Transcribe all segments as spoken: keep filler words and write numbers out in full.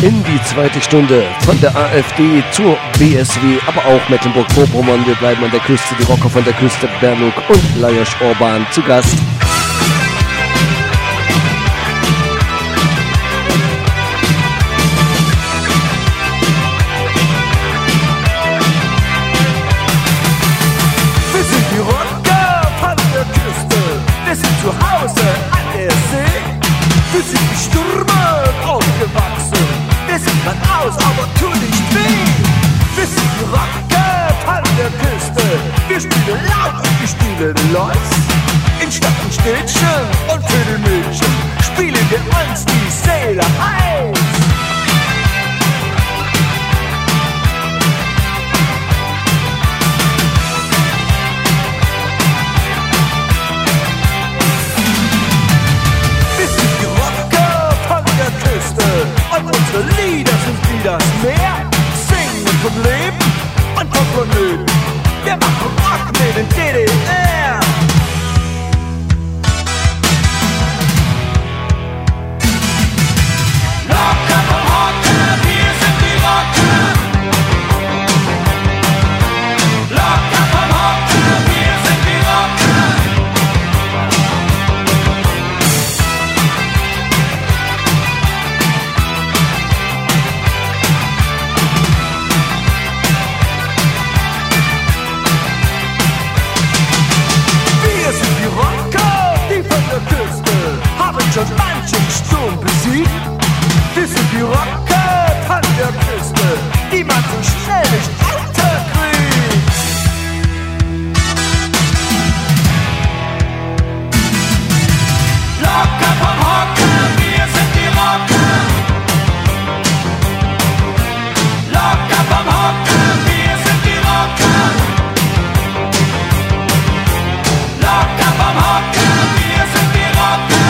in die zweite Stunde von der AfD zur B S W, aber auch Mecklenburg-Vorpommern. Wir bleiben an der Küste, die Rocker von der Küste, Bernuk und Lajos Orban zu Gast. Wir sind die Rocker von der Küste, wir sind zu Hause an der See. Wir sind die Stürmer aufgewachsen, wir sind grad aus, aber tun nicht weh. Wir sind die Rocker von der Küste, wir spielen laut und wir spielen los. In Stadt und Städtchen und für die Mädchen spielen wir uns die Seele heiß. Und unsere Lieder sind wie das Meer, singen vom Leben und vom Planeten. Wir machen Rock mit dem D D R. Locker vom Hocker, wir sind die Rocker. Locker vom Hocker, wir sind die Rocker. Schon manchen Sturm besiegt. Wir sind die Rocker von der Küste, die man so schnell nicht unterkriegt. Locker vom Hocker, wir sind die Rocker. Locker vom Hocker, wir sind die Rocker. Locker vom Hocker, wir sind die Rocker.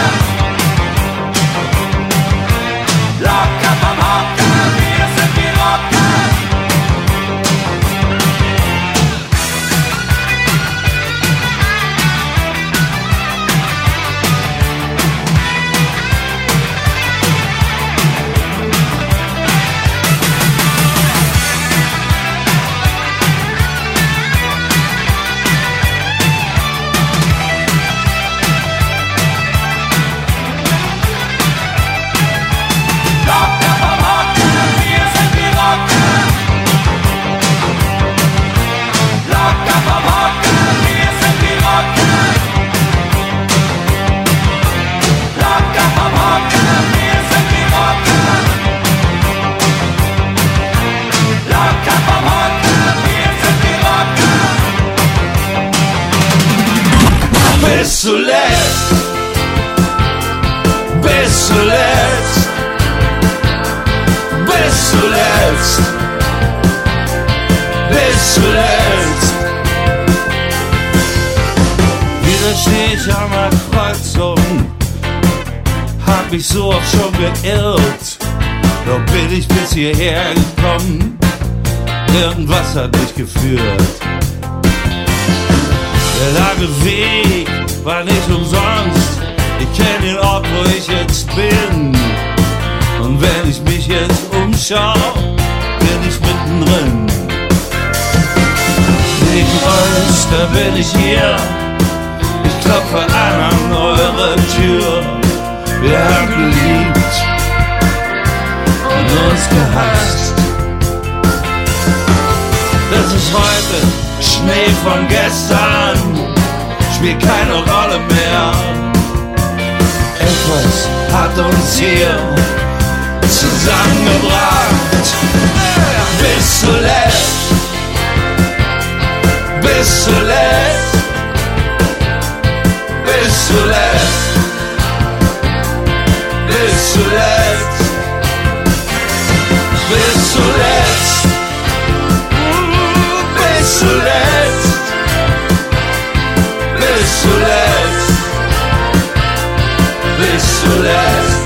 Locker vom Hocker, wir sind die Rocker. Bis zuletzt, bis zuletzt, bis zuletzt, bis zuletzt. Wieder steh ich an der Kreuzung, hab mich so oft schon geirrt, doch bin ich bis hierher gekommen, irgendwas hat mich geführt. Der lange Weg war nicht umsonst, ich kenn den Ort, wo ich jetzt bin. Und wenn ich mich jetzt umschau, bin ich mittendrin. Wegen euch, da bin ich hier, ich klopfe an an eure Tür. Wir haben geliebt und uns gehasst. Das ist heute Schnee von gestern, spielt keine Rolle mehr. Etwas hat uns hier zusammengebracht. Bis zuletzt, bis zuletzt, bis zuletzt, bis zuletzt, bis zuletzt, bis zuletzt, bis zuletzt, bis zuletzt.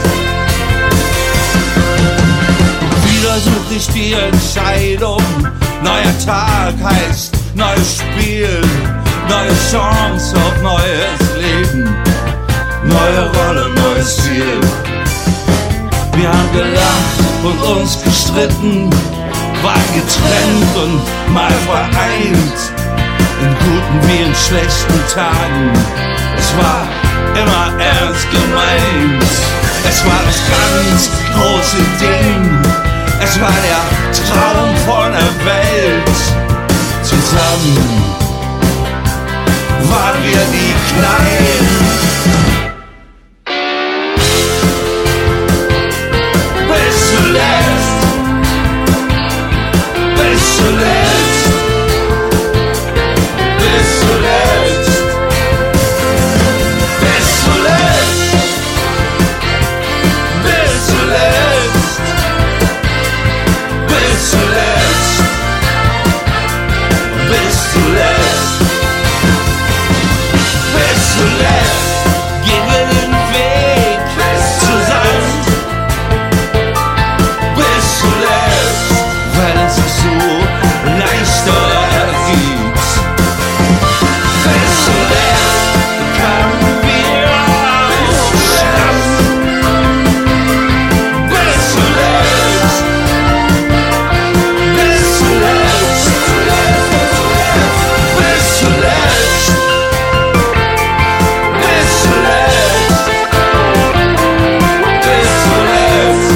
Wieder such ich die Entscheidung. Neuer Tag heißt neues Spiel, neue Chance auf neues Leben, neue Rolle, neues Ziel. Wir haben gelacht, und uns gestritten, war getrennt und mal vereint, in guten wie in schlechten Tagen. Es war immer ernst gemeint. Es war das ganz große Ding. Es war der Traum von der Welt. Zusammen waren wir die Kleinen. Bis zuletzt, bis zuletzt, bis zuletzt, bis zuletzt, bis zuletzt, bis zuletzt, bis zuletzt, bis zuletzt, gehen wir den Weg zusammen. Bis zuletzt, weil es sich so leichter geht. Bis zuletzt kamen wir schaffen. Bis zuletzt, bis zuletzt, bis zuletzt, bis zuletzt, bis zuletzt.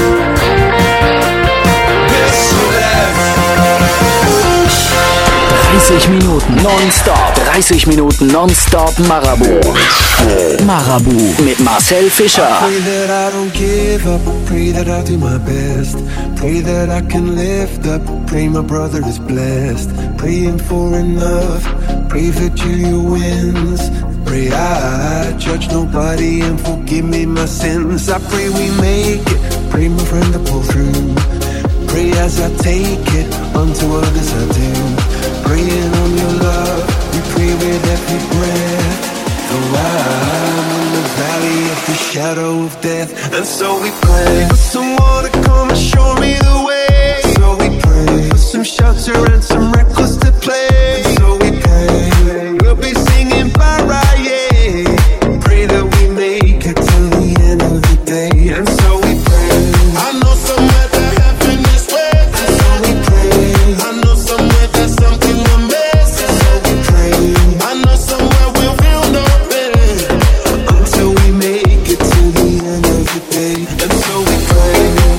dreißig Minuten nonstop. dreißig Minuten nonstop Marabu. Marabu mit Marcel Fischer. Pray that I don't give up. Pray that I do my best. Pray that I can lift up. Pray my brother is blessed. Praying for enough. Pray for Julia wins. Pray I judge nobody and forgive me my sins. I pray we make it. Pray my friend to pull through. Pray as I take it, unto others I do. Praying on your love, we pray with every breath. Though I'm in the valley of the shadow of death. And so we pray for someone to come and show me the way. So we pray for some shelter and some records to play. So we pray, we'll be singing Paraye. Pray that we make it till the end of the day. And so we pray, I know somewhere that heaven is waiting. So we pray, I know somewhere there's something amazing. So we pray, I know somewhere we'll feel no pain until we make it to the end of the day. And so we pray.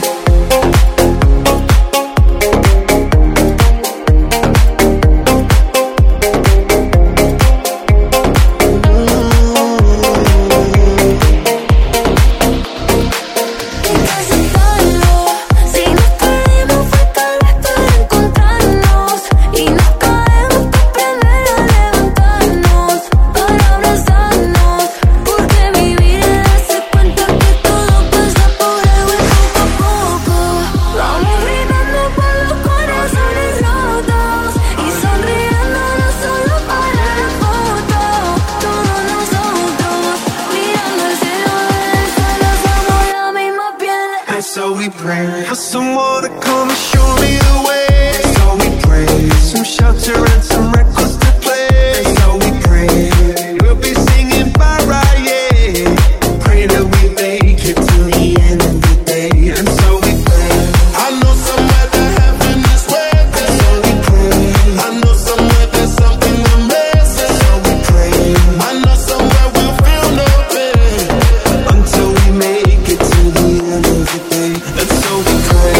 So we pray for someone to come and show me the way. So we pray some shelter and some records to play. So we pray we'll be singing Paraye. Pray that we make it to the end of the day. And so we pray, I know somewhere that heaven is waiting. So we pray, I know somewhere there's something amazing. So we pray, I know somewhere we'll feel no pain until we make it to the end of the day. And so we pray.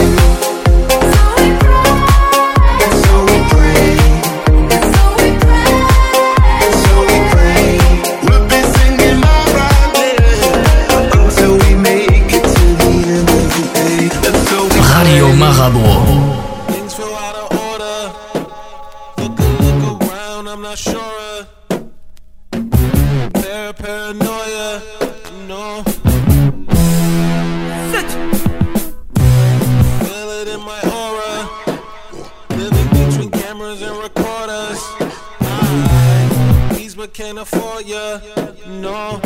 And so we pray. And so we pray. And so we pray. We'll be singing Marabu until we make it to the end of the day. And so we Radio Marabu. Things feel out of order. Look, look around, I'm not sure. Par paranoia, no. Sit. Feel it in my aura. Living between cameras and recorders. I, these but can't afford ya, no.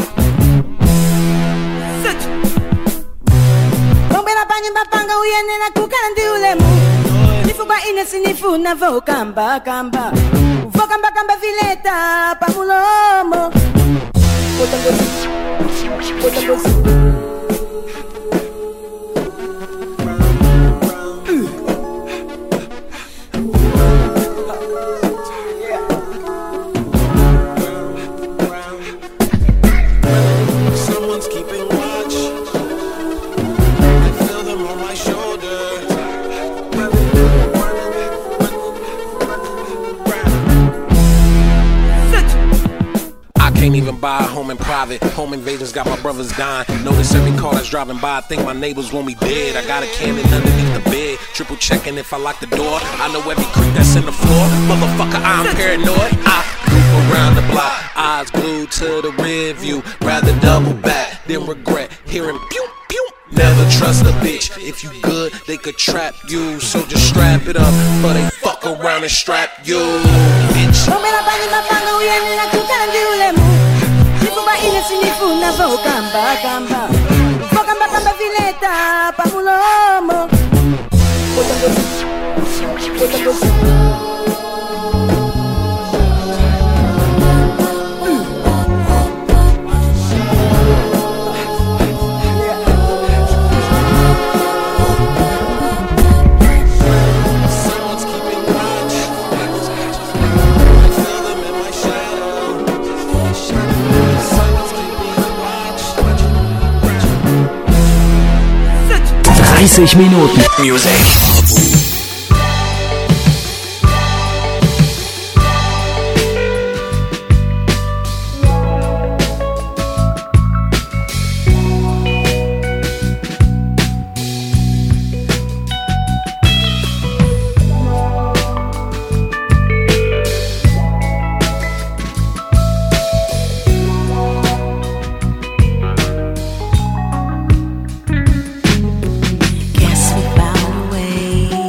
Sit. Bombela banyu bapanga uyene na kukandi ulemu. Nifuba ine sinifu na vo kamba kamba. Vo kamba kamba vileta pa mulomo. Botangozi. Botangozi. driving by, home in private. Home invasions got my brothers dying. Notice every car that's driving by, I think my neighbors want me dead. I got a cannon underneath the bed, triple checking if I lock the door. I know every creek that's in the floor. Motherfucker, I'm paranoid. I move around the block, eyes glued to the rear view. Rather double back than regret hearing pew pew. Never trust a bitch. If you good, they could trap you. So just strap it up, but they fuck around and strap you, bitch. Come la pani mapanga uyeni na tukandi ulemu. Nifuba ile sinifuna vo kamba kamba. Vo kamba kamba vileta pa mulomo. dreißig Minuten Music. Guess we found a way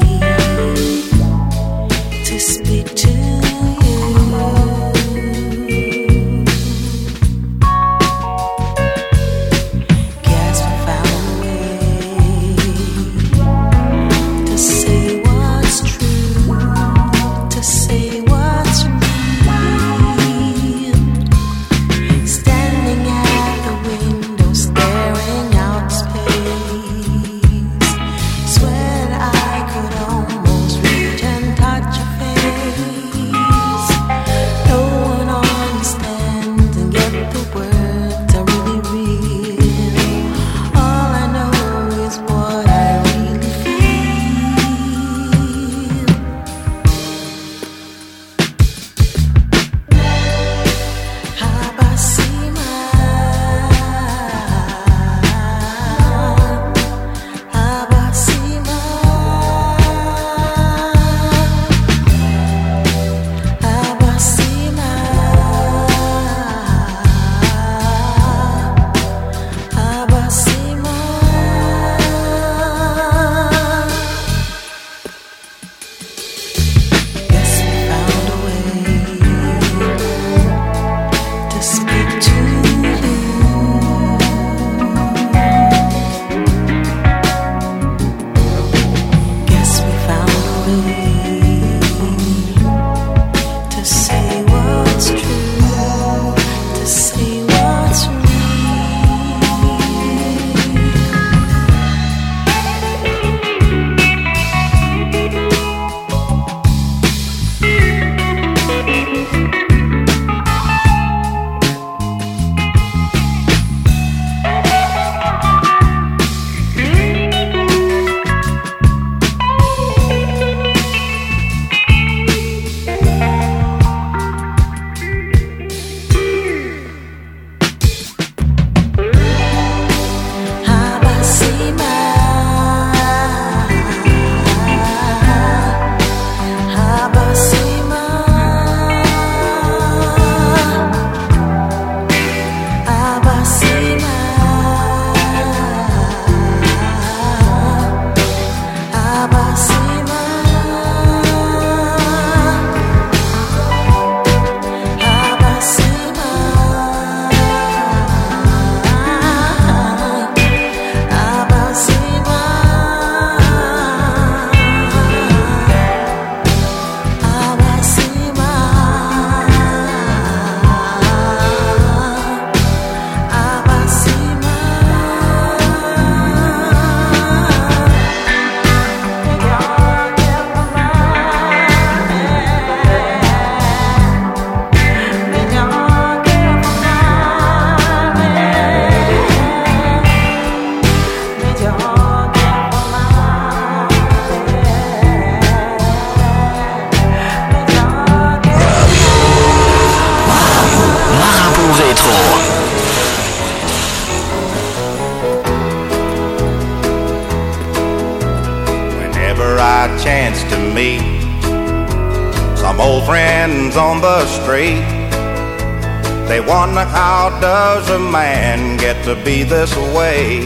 a chance to meet some old friends on the street. They wonder, how does a man get to be this way?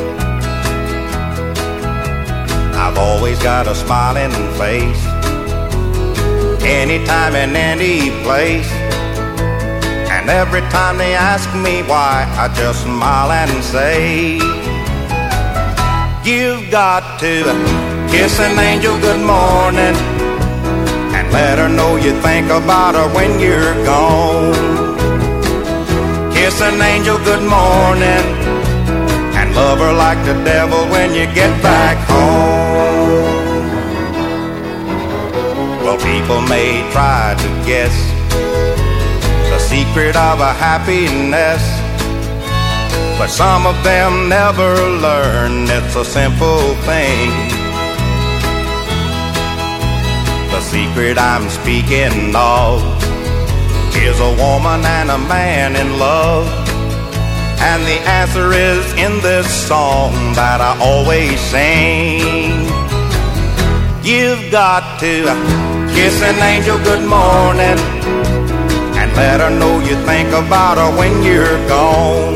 I've always got a smiling face, anytime and any place. And every time they ask me why, I just smile and say, you've got to kiss an angel good morning and let her know you think about her when you're gone. Kiss an angel good morning and love her like the devil when you get back home. Well, people may try to guess the secret of a happiness, but some of them never learn it's a simple thing. The secret I'm speaking of is a woman and a man in love, and the answer is in this song that I always sing. You've got to kiss an angel good morning and let her know you think about her when you're gone.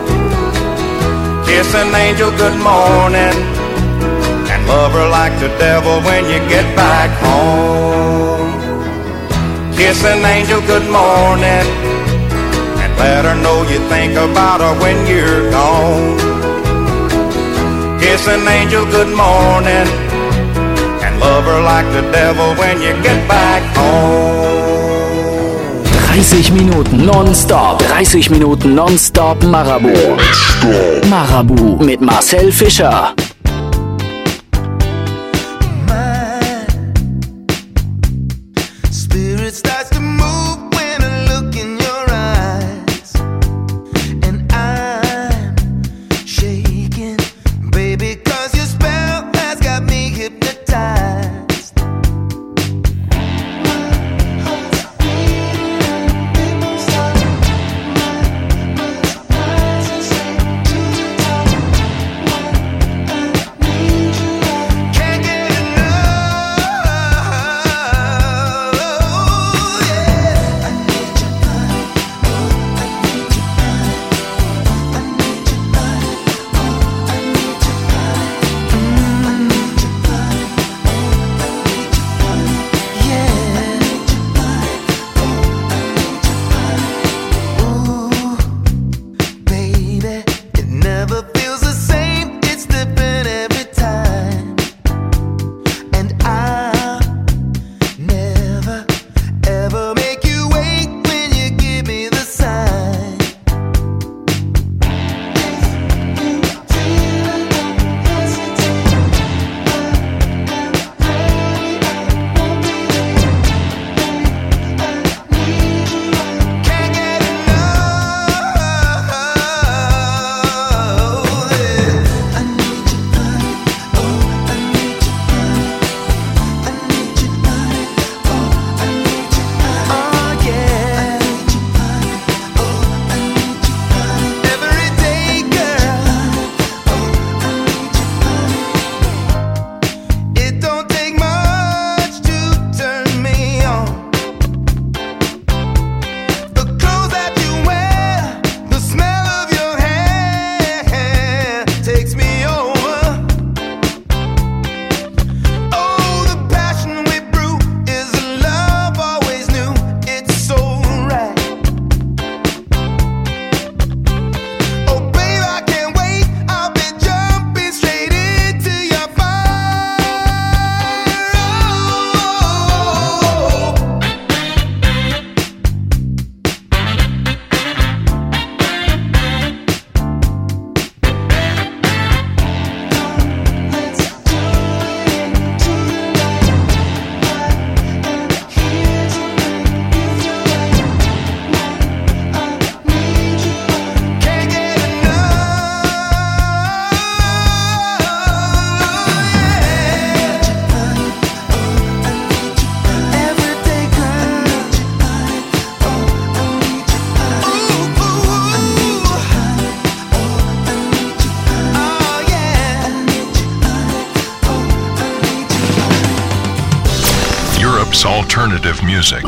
Kiss an angel good morning and love her like the devil when you get back home. Kiss an angel good morning and let her know you think about her when you're gone. Kiss an angel good morning and love her like the devil when you get back home. dreißig Minuten nonstop. dreißig Minuten nonstop Marabout. Marabout mit Marcel Fischer. I Mixtapes Alternative Music.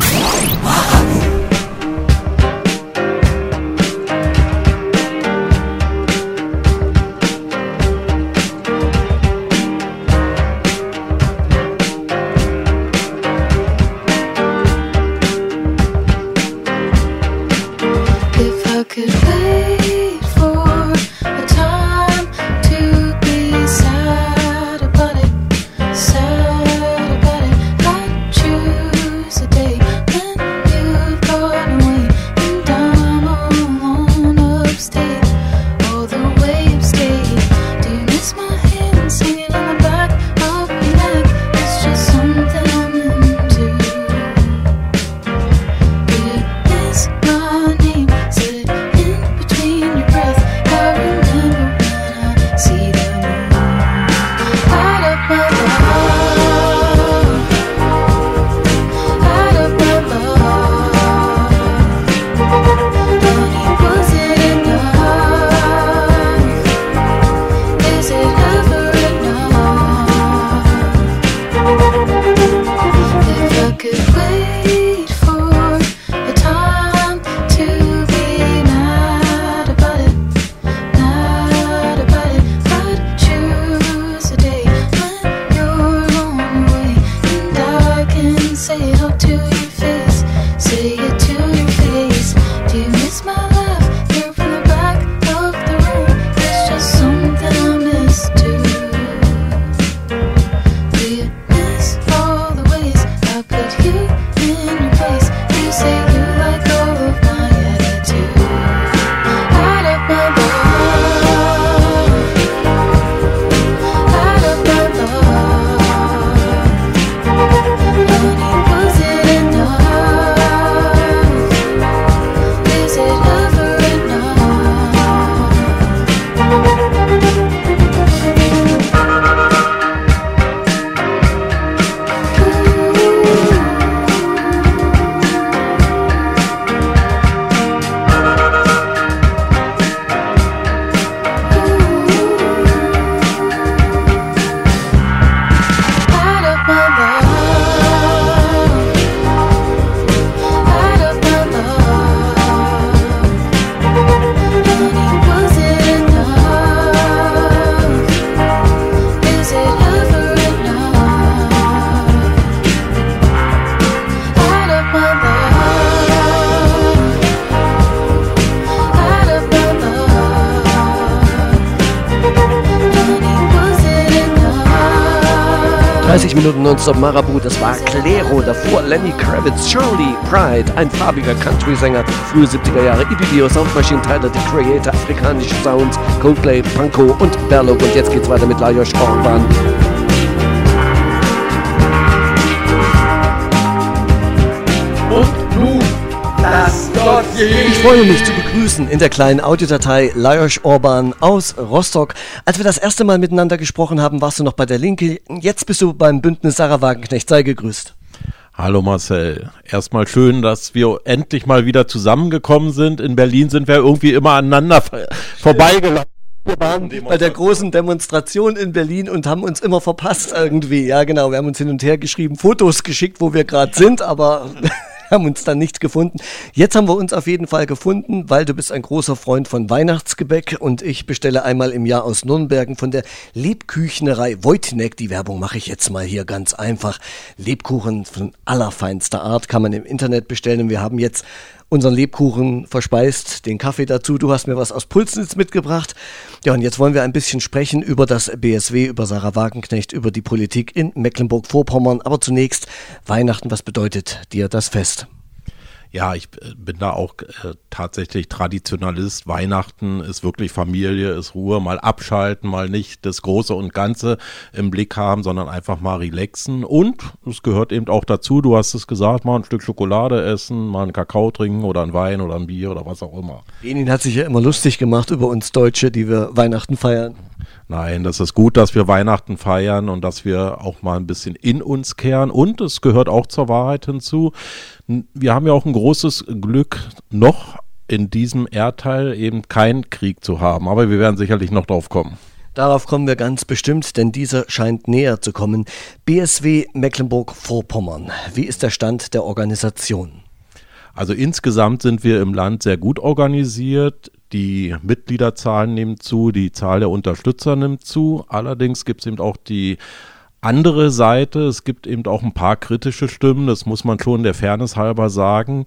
dreißig Minuten Nonstop Marabout, das war Clairo, davor Lenny Kravitz, Shirley Pride, ein farbiger Country-Sänger, frühe siebziger Jahre, E B B O, Sound Machine, Tyler, The Creator, afrikanische Sounds, Coldplay, Panko und Berlog. Und jetzt geht's weiter mit Lajos Orban. Und nun das Dossier. Ich freue mich zu begrüßen in der kleinen Audiodatei Lajos Orban aus Rostock. Als wir das erste Mal miteinander gesprochen haben, warst du noch bei der Linke. Jetzt bist du beim Bündnis Sarah Wagenknecht. Sei gegrüßt. Hallo Marcel. Erstmal schön, dass wir endlich mal wieder zusammengekommen sind. In Berlin sind wir irgendwie immer aneinander vorbeigelaufen. Wir waren bei der großen Demonstration in Berlin und haben uns immer verpasst irgendwie. Ja genau, wir haben uns hin und her geschrieben, Fotos geschickt, wo wir gerade sind, aber haben uns dann nicht gefunden. Jetzt haben wir uns auf jeden Fall gefunden, weil du bist ein großer Freund von Weihnachtsgebäck und ich bestelle einmal im Jahr aus Nürnberg von der Lebküchnerei Wojtnek. Die Werbung mache ich jetzt mal hier ganz einfach. Lebkuchen von allerfeinster Art kann man im Internet bestellen und wir haben jetzt unseren Lebkuchen verspeist, den Kaffee dazu. Du hast mir was aus Pulsnitz mitgebracht. Ja, und jetzt wollen wir ein bisschen sprechen über das B S W, über Sarah Wagenknecht, über die Politik in Mecklenburg-Vorpommern. Aber zunächst Weihnachten, was bedeutet dir das Fest? Ja, ich bin da auch äh, tatsächlich Traditionalist. Weihnachten ist wirklich Familie, ist Ruhe, mal abschalten, mal nicht das Große und Ganze im Blick haben, sondern einfach mal relaxen. Und es gehört eben auch dazu, du hast es gesagt, mal ein Stück Schokolade essen, mal einen Kakao trinken oder einen Wein oder ein Bier oder was auch immer. Lenin hat sich ja immer lustig gemacht über uns Deutsche, die wir Weihnachten feiern. Nein, das ist gut, dass wir Weihnachten feiern und dass wir auch mal ein bisschen in uns kehren. Und es gehört auch zur Wahrheit hinzu. Wir haben ja auch ein großes Glück, noch in diesem Erdteil eben keinen Krieg zu haben. Aber wir werden sicherlich noch drauf kommen. Darauf kommen wir ganz bestimmt, denn dieser scheint näher zu kommen. B S W Mecklenburg-Vorpommern, wie ist der Stand der Organisation? Also insgesamt sind wir im Land sehr gut organisiert. Die Mitgliederzahlen nehmen zu, die Zahl der Unterstützer nimmt zu. Allerdings gibt es eben auch die andere Seite. Es gibt eben auch ein paar kritische Stimmen, das muss man schon der Fairness halber sagen.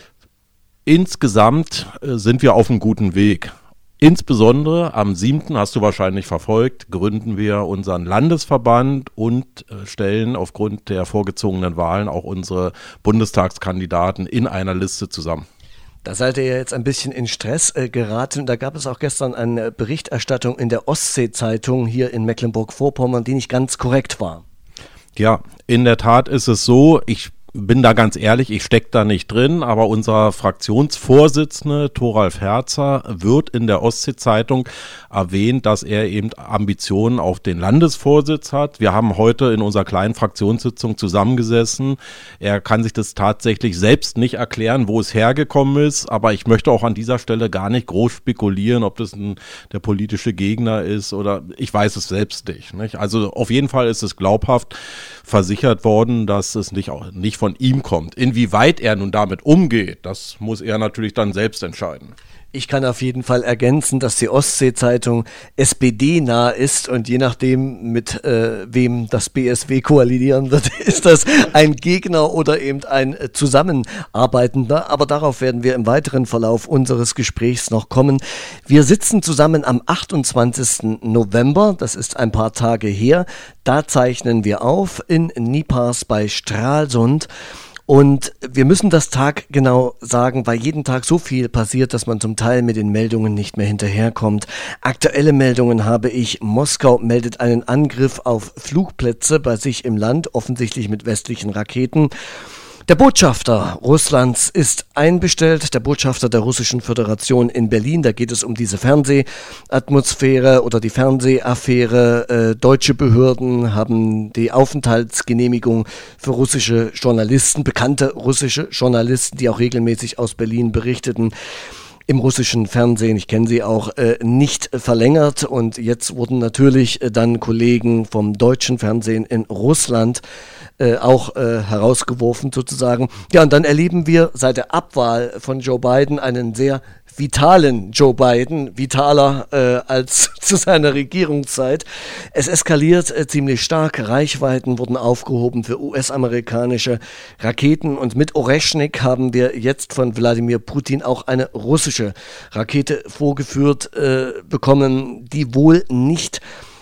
Insgesamt äh, sind wir auf einem guten Weg. Insbesondere am siebten hast du wahrscheinlich verfolgt, gründen wir unseren Landesverband und äh, stellen aufgrund der vorgezogenen Wahlen auch unsere Bundestagskandidaten in einer Liste zusammen. Da seid ihr jetzt ein bisschen in Stress äh, geraten. Da gab es auch gestern eine Berichterstattung in der Ostsee-Zeitung hier in Mecklenburg-Vorpommern, die nicht ganz korrekt war. Ja, in der Tat ist es so, ich bin da ganz ehrlich, ich stecke da nicht drin, aber unser Fraktionsvorsitzende Thoralf Herzer wird in der Ostsee-Zeitung erwähnt, dass er eben Ambitionen auf den Landesvorsitz hat. Wir haben heute in unserer kleinen Fraktionssitzung zusammengesessen. Er kann sich das tatsächlich selbst nicht erklären, wo es hergekommen ist, aber ich möchte auch an dieser Stelle gar nicht groß spekulieren, ob das ein, der politische Gegner ist oder ich weiß es selbst nicht, nicht. Also auf jeden Fall ist es glaubhaft versichert worden, dass es nicht, auch, nicht von ihm kommt. Inwieweit er nun damit umgeht, das muss er natürlich dann selbst entscheiden. Ich kann auf jeden Fall ergänzen, dass die Ostsee-Zeitung S P D-nah ist und je nachdem, mit äh, wem das B S W koalieren wird, ist das ein Gegner oder eben ein äh, Zusammenarbeitender. Aber darauf werden wir im weiteren Verlauf unseres Gesprächs noch kommen. Wir sitzen zusammen am achtundzwanzigsten November, das ist ein paar Tage her. Da zeichnen wir auf in Niepars bei Stralsund. Und wir müssen das Tag genau sagen, weil jeden Tag so viel passiert, dass man zum Teil mit den Meldungen nicht mehr hinterherkommt. Aktuelle Meldungen habe ich. Moskau meldet einen Angriff auf Flugplätze bei sich im Land, offensichtlich mit westlichen Raketen. Der Botschafter Russlands ist einbestellt, der Botschafter der Russischen Föderation in Berlin. Da geht es um diese Fernsehatmosphäre oder die Fernsehaffäre. Äh, deutsche Behörden haben die Aufenthaltsgenehmigung für russische Journalisten, bekannte russische Journalisten, die auch regelmäßig aus Berlin berichteten, im russischen Fernsehen, ich kenne sie auch, äh, nicht verlängert. Und jetzt wurden natürlich äh, dann Kollegen vom deutschen Fernsehen in Russland äh, auch äh, herausgeworfen sozusagen. Ja, und dann erleben wir seit der Abwahl von Joe Biden einen sehr vitalen Joe Biden, vitaler äh, als zu seiner Regierungszeit. Es eskaliert äh, ziemlich stark, Reichweiten wurden aufgehoben für U S-amerikanische Raketen und mit Oreschnik haben wir jetzt von Wladimir Putin auch eine russische Rakete vorgeführt äh, bekommen, die wohl nicht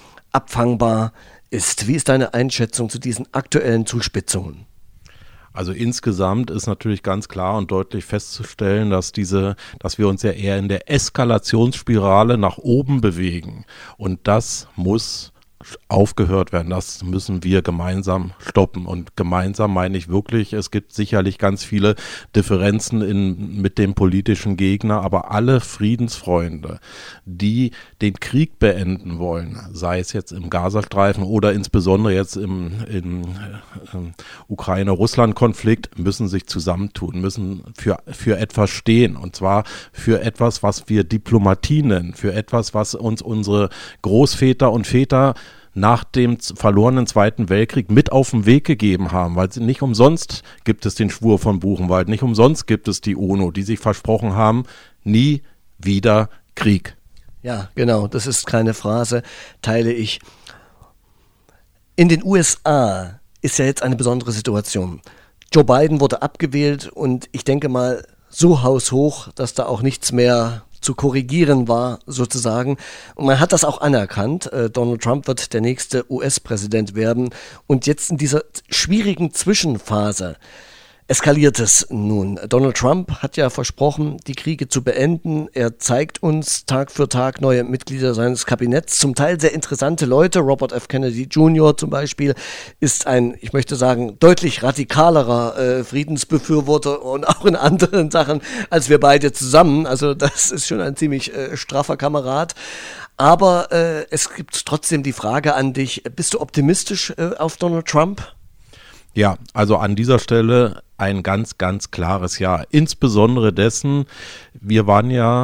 abfangbar ist. Wie ist deine Einschätzung zu diesen aktuellen Zuspitzungen? Also insgesamt ist natürlich ganz klar und deutlich festzustellen, dass diese, dass wir uns ja eher in der Eskalationsspirale nach oben bewegen. Und das muss aufgehört werden. Das müssen wir gemeinsam stoppen. Und gemeinsam meine ich wirklich, es gibt sicherlich ganz viele Differenzen in, mit dem politischen Gegner, aber alle Friedensfreunde, die den Krieg beenden wollen, sei es jetzt im Gazastreifen oder insbesondere jetzt im, im, im Ukraine-Russland-Konflikt, müssen sich zusammentun, müssen für, für etwas stehen. Und zwar für etwas, was wir Diplomatie nennen, für etwas, was uns unsere Großväter und Väter nach dem verlorenen Zweiten Weltkrieg mit auf den Weg gegeben haben, weil nicht umsonst gibt es den Schwur von Buchenwald, nicht umsonst gibt es die UNO, die sich versprochen haben, nie wieder Krieg. Ja, genau, das ist keine Phrase, teile ich. In den U S A ist ja jetzt eine besondere Situation. Joe Biden wurde abgewählt und ich denke mal so haushoch, dass da auch nichts mehr zu korrigieren war, sozusagen. Und man hat das auch anerkannt. Äh, Donald Trump wird der nächste U S-Präsident werden. Und jetzt in dieser schwierigen Zwischenphase eskaliert es nun. Donald Trump hat ja versprochen, die Kriege zu beenden. Er zeigt uns Tag für Tag neue Mitglieder seines Kabinetts, zum Teil sehr interessante Leute. Robert F. Kennedy Junior zum Beispiel ist ein, ich möchte sagen, deutlich radikalerer äh, Friedensbefürworter und auch in anderen Sachen als wir beide zusammen. Also das ist schon ein ziemlich äh, straffer Kamerad. Aber äh, es gibt trotzdem die Frage an dich, bist du optimistisch äh, auf Donald Trump? Ja, also an dieser Stelle ein ganz, ganz klares Ja. Insbesondere dessen, wir waren ja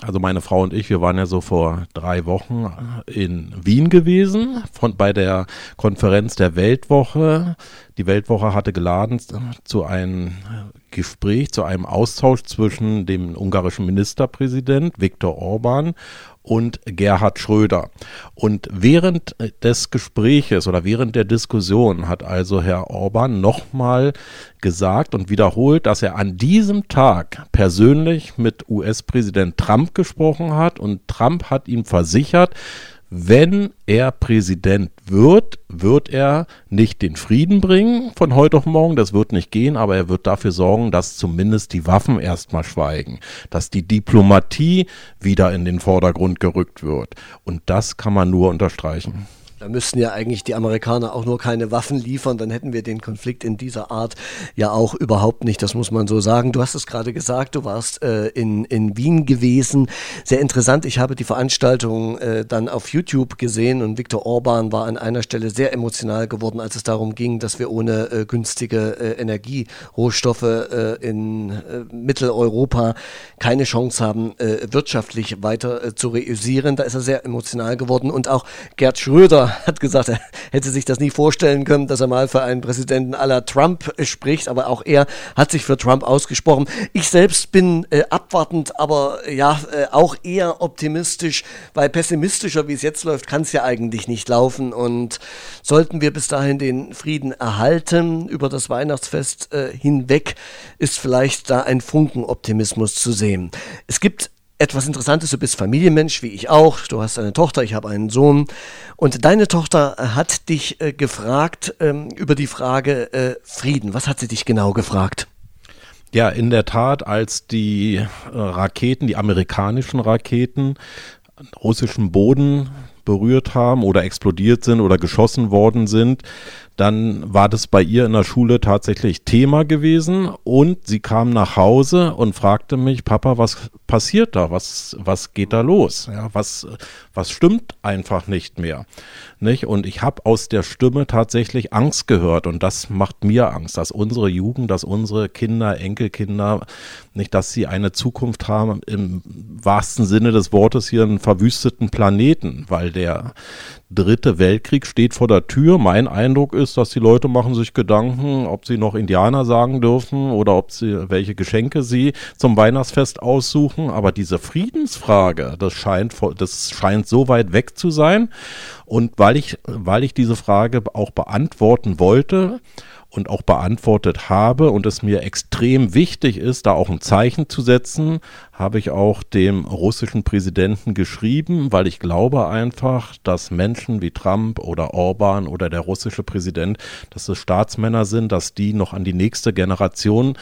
also meine Frau und ich, wir waren ja so vor drei Wochen in Wien gewesen, von, bei der Konferenz der Weltwoche. Die Weltwoche hatte geladen zu einem Gespräch, zu einem Austausch zwischen dem ungarischen Ministerpräsident Viktor Orban und Gerhard Schröder. Und während des Gespräches oder während der Diskussion hat also Herr Orban nochmal gesagt und wiederholt, dass er an diesem Tag persönlich mit U S-Präsident Trump gesprochen hat und Trump hat ihm versichert, wenn er Präsident wird, wird er nicht den Frieden bringen von heute auf morgen, das wird nicht gehen, aber er wird dafür sorgen, dass zumindest die Waffen erstmal schweigen, dass die Diplomatie wieder in den Vordergrund gerückt wird. Und das kann man nur unterstreichen. Da müssten ja eigentlich die Amerikaner auch nur keine Waffen liefern, dann hätten wir den Konflikt in dieser Art ja auch überhaupt nicht, das muss man so sagen. Du hast es gerade gesagt, du warst äh, in, in Wien gewesen, sehr interessant, ich habe die Veranstaltung äh, dann auf YouTube gesehen und Viktor Orban war an einer Stelle sehr emotional geworden, als es darum ging, dass wir ohne äh, günstige äh, Energierohstoffe äh, in äh, Mitteleuropa keine Chance haben, äh, wirtschaftlich weiter äh, zu reüssieren. Da ist er sehr emotional geworden und auch Gerd Schröder hat gesagt, er hätte sich das nie vorstellen können, dass er mal für einen Präsidenten à la Trump spricht, aber auch er hat sich für Trump ausgesprochen. Ich selbst bin äh, abwartend, aber äh, ja, äh, auch eher optimistisch, weil pessimistischer, wie es jetzt läuft, kann es ja eigentlich nicht laufen und sollten wir bis dahin den Frieden erhalten über das Weihnachtsfest äh, hinweg, ist vielleicht da ein Funken Optimismus zu sehen. Es gibt etwas Interessantes, du bist Familienmensch, wie ich auch, du hast eine Tochter, ich habe einen Sohn und deine Tochter hat dich äh, gefragt ähm, über die Frage äh, Frieden. Was hat sie dich genau gefragt? Ja, in der Tat, als die äh, Raketen, die amerikanischen Raketen, russischen Boden berührt haben oder explodiert sind oder geschossen worden sind, dann war das bei ihr in der Schule tatsächlich Thema gewesen und sie kam nach Hause und fragte mich, Papa, was passiert da? Was, was geht da los? Ja, was, was stimmt einfach nicht mehr? Nicht? Und ich habe aus der Stimme tatsächlich Angst gehört und das macht mir Angst, dass unsere Jugend, dass unsere Kinder, Enkelkinder, nicht, dass sie eine Zukunft haben im wahrsten Sinne des Wortes hier einen verwüsteten Planeten, weil der dritte Weltkrieg steht vor der Tür. Mein Eindruck ist, dass die Leute machen sich Gedanken, ob sie noch Indianer sagen dürfen oder ob sie welche Geschenke sie zum Weihnachtsfest aussuchen. Aber diese Friedensfrage, das scheint, das scheint so weit weg zu sein. Und weil ich, weil ich diese Frage auch beantworten wollte und auch beantwortet habe und es mir extrem wichtig ist, da auch ein Zeichen zu setzen, habe ich auch dem russischen Präsidenten geschrieben, weil ich glaube einfach, dass Menschen wie Trump oder Orban oder der russische Präsident, dass es Staatsmänner sind, dass die noch an die nächste Generation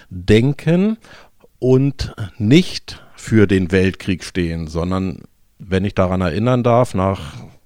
denken und nicht für den Weltkrieg stehen, sondern, wenn ich daran erinnern darf, nach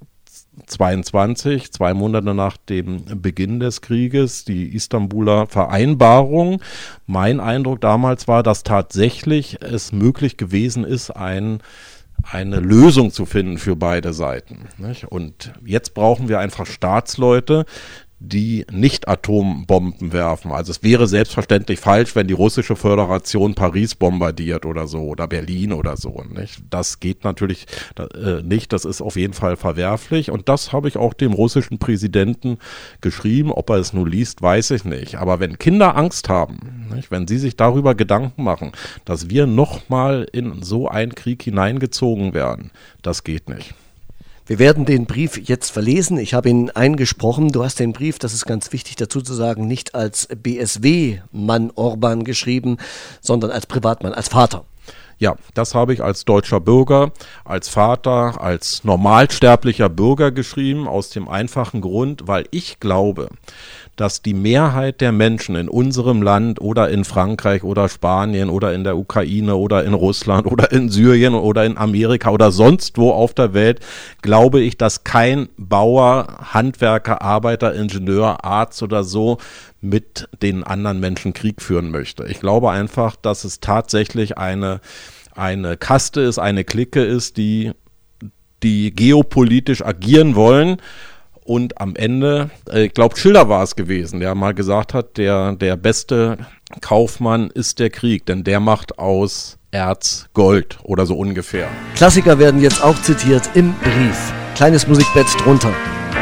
zweiundzwanzig, zwei Monate nach dem Beginn des Krieges, die Istanbuler Vereinbarung. Mein Eindruck damals war, dass tatsächlich es möglich gewesen ist, ein, eine Lösung zu finden für beide Seiten. Nicht? Und jetzt brauchen wir einfach Staatsleute, die nicht Atombomben werfen. Also es wäre selbstverständlich falsch, wenn die russische Föderation Paris bombardiert oder so oder Berlin oder so. Nicht? Das geht natürlich äh, nicht, das ist auf jeden Fall verwerflich und das habe ich auch dem russischen Präsidenten geschrieben. Ob er es nun liest, weiß ich nicht. Aber wenn Kinder Angst haben, nicht? Wenn sie sich darüber Gedanken machen, dass wir nochmal in so einen Krieg hineingezogen werden, das geht nicht. Wir werden den Brief jetzt verlesen. Ich habe ihn eingesprochen. Du hast den Brief, das ist ganz wichtig dazu zu sagen, nicht als B S W-Mann Orban geschrieben, sondern als Privatmann, als Vater. Ja, das habe ich als deutscher Bürger, als Vater, als normalsterblicher Bürger geschrieben, aus dem einfachen Grund, weil ich glaube, dass die Mehrheit der Menschen in unserem Land oder in Frankreich oder Spanien oder in der Ukraine oder in Russland oder in Syrien oder in Amerika oder sonst wo auf der Welt, glaube ich, dass kein Bauer, Handwerker, Arbeiter, Ingenieur, Arzt oder so mit den anderen Menschen Krieg führen möchte. Ich glaube einfach, dass es tatsächlich eine, eine Kaste ist, eine Clique ist, die, die geopolitisch agieren wollen. Und am Ende, äh, ich glaube, Schiller war es gewesen, der mal gesagt hat, der, der beste Kaufmann ist der Krieg, denn der macht aus Erz, Gold oder so ungefähr. Klassiker werden jetzt auch zitiert im Brief. Kleines Musikbett drunter.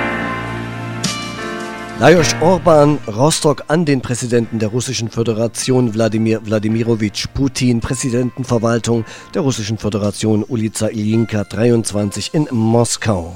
Lajos Orban, Rostock an den Präsidenten der Russischen Föderation Wladimir Wladimirowitsch Putin, Präsidentenverwaltung der Russischen Föderation Ulica Iljinka dreiundzwanzig in Moskau.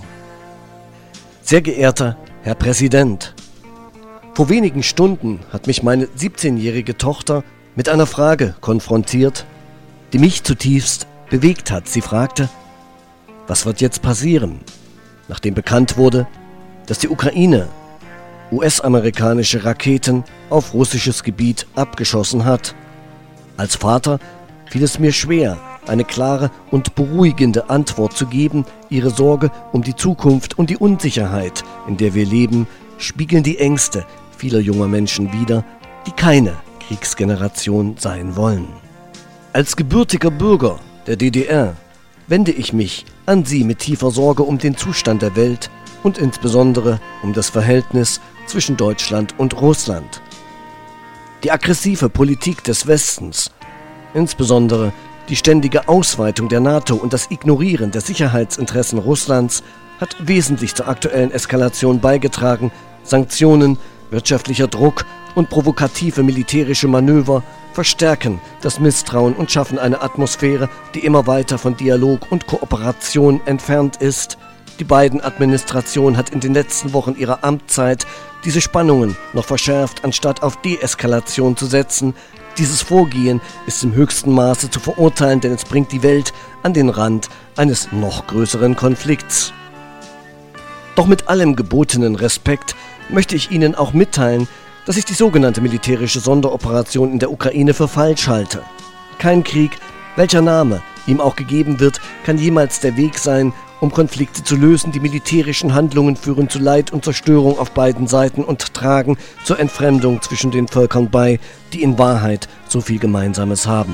Sehr geehrter Herr Präsident, vor wenigen Stunden hat mich meine siebzehnjährige Tochter mit einer Frage konfrontiert, die mich zutiefst bewegt hat. Sie fragte, was wird jetzt passieren, nachdem bekannt wurde, dass die Ukraine U S-amerikanische Raketen auf russisches Gebiet abgeschossen hat. Als Vater fiel es mir schwer, eine klare und beruhigende Antwort zu geben. Ihre Sorge um die Zukunft und die Unsicherheit, in der wir leben, spiegeln die Ängste vieler junger Menschen wider, die keine Kriegsgeneration sein wollen. Als gebürtiger Bürger der D D R wende ich mich an Sie mit tiefer Sorge um den Zustand der Welt und insbesondere um das Verhältnis zwischen Deutschland und Russland. Die aggressive Politik des Westens, insbesondere die ständige Ausweitung der NATO und das Ignorieren der Sicherheitsinteressen Russlands, hat wesentlich zur aktuellen Eskalation beigetragen. Sanktionen, wirtschaftlicher Druck und provokative militärische Manöver verstärken das Misstrauen und schaffen eine Atmosphäre, die immer weiter von Dialog und Kooperation entfernt ist. Die Biden-Administration hat in den letzten Wochen ihrer Amtszeit diese Spannungen noch verschärft, anstatt auf Deeskalation zu setzen. Dieses Vorgehen ist im höchsten Maße zu verurteilen, denn es bringt die Welt an den Rand eines noch größeren Konflikts. Doch mit allem gebotenen Respekt möchte ich Ihnen auch mitteilen, dass ich die sogenannte militärische Sonderoperation in der Ukraine für falsch halte. Kein Krieg, welcher Name ihm auch gegeben wird, kann jemals der Weg sein, um Konflikte zu lösen. Die militärischen Handlungen führen zu Leid und Zerstörung auf beiden Seiten und tragen zur Entfremdung zwischen den Völkern bei, die in Wahrheit so viel Gemeinsames haben.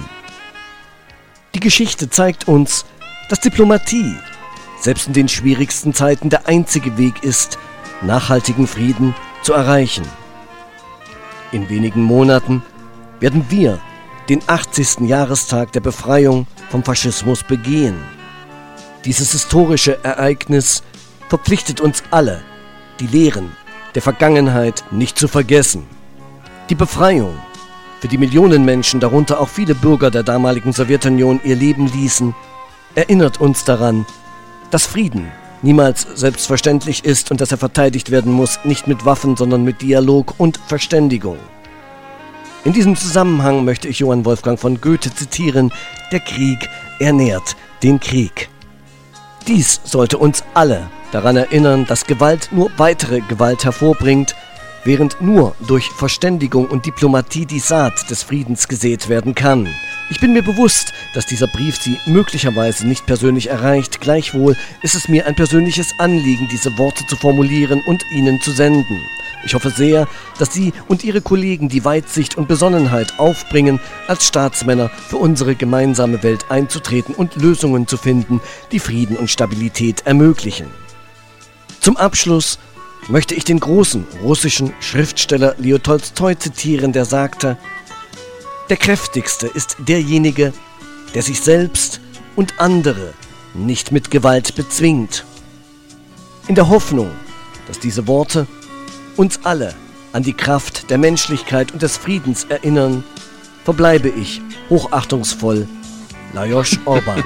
Die Geschichte zeigt uns, dass Diplomatie selbst in den schwierigsten Zeiten der einzige Weg ist, nachhaltigen Frieden zu erreichen. In wenigen Monaten werden wir den achtzigsten Jahrestag der Befreiung vom Faschismus begehen. Dieses historische Ereignis verpflichtet uns alle, die Lehren der Vergangenheit nicht zu vergessen. Die Befreiung, für die Millionen Menschen, darunter auch viele Bürger der damaligen Sowjetunion, ihr Leben ließen, erinnert uns daran, dass Frieden niemals selbstverständlich ist und dass er verteidigt werden muss, nicht mit Waffen, sondern mit Dialog und Verständigung. In diesem Zusammenhang möchte ich Johann Wolfgang von Goethe zitieren: Der Krieg ernährt den Krieg. Dies sollte uns alle daran erinnern, dass Gewalt nur weitere Gewalt hervorbringt, während nur durch Verständigung und Diplomatie die Saat des Friedens gesät werden kann. Ich bin mir bewusst, dass dieser Brief Sie möglicherweise nicht persönlich erreicht. Gleichwohl ist es mir ein persönliches Anliegen, diese Worte zu formulieren und Ihnen zu senden. Ich hoffe sehr, dass Sie und Ihre Kollegen die Weitsicht und Besonnenheit aufbringen, als Staatsmänner für unsere gemeinsame Welt einzutreten und Lösungen zu finden, die Frieden und Stabilität ermöglichen. Zum Abschluss möchte ich den großen russischen Schriftsteller Leo Tolstoi zitieren, der sagte: Der Kräftigste ist derjenige, der sich selbst und andere nicht mit Gewalt bezwingt. In der Hoffnung, dass diese Worte uns alle an die Kraft der Menschlichkeit und des Friedens erinnern, verbleibe ich hochachtungsvoll Lajos Orban.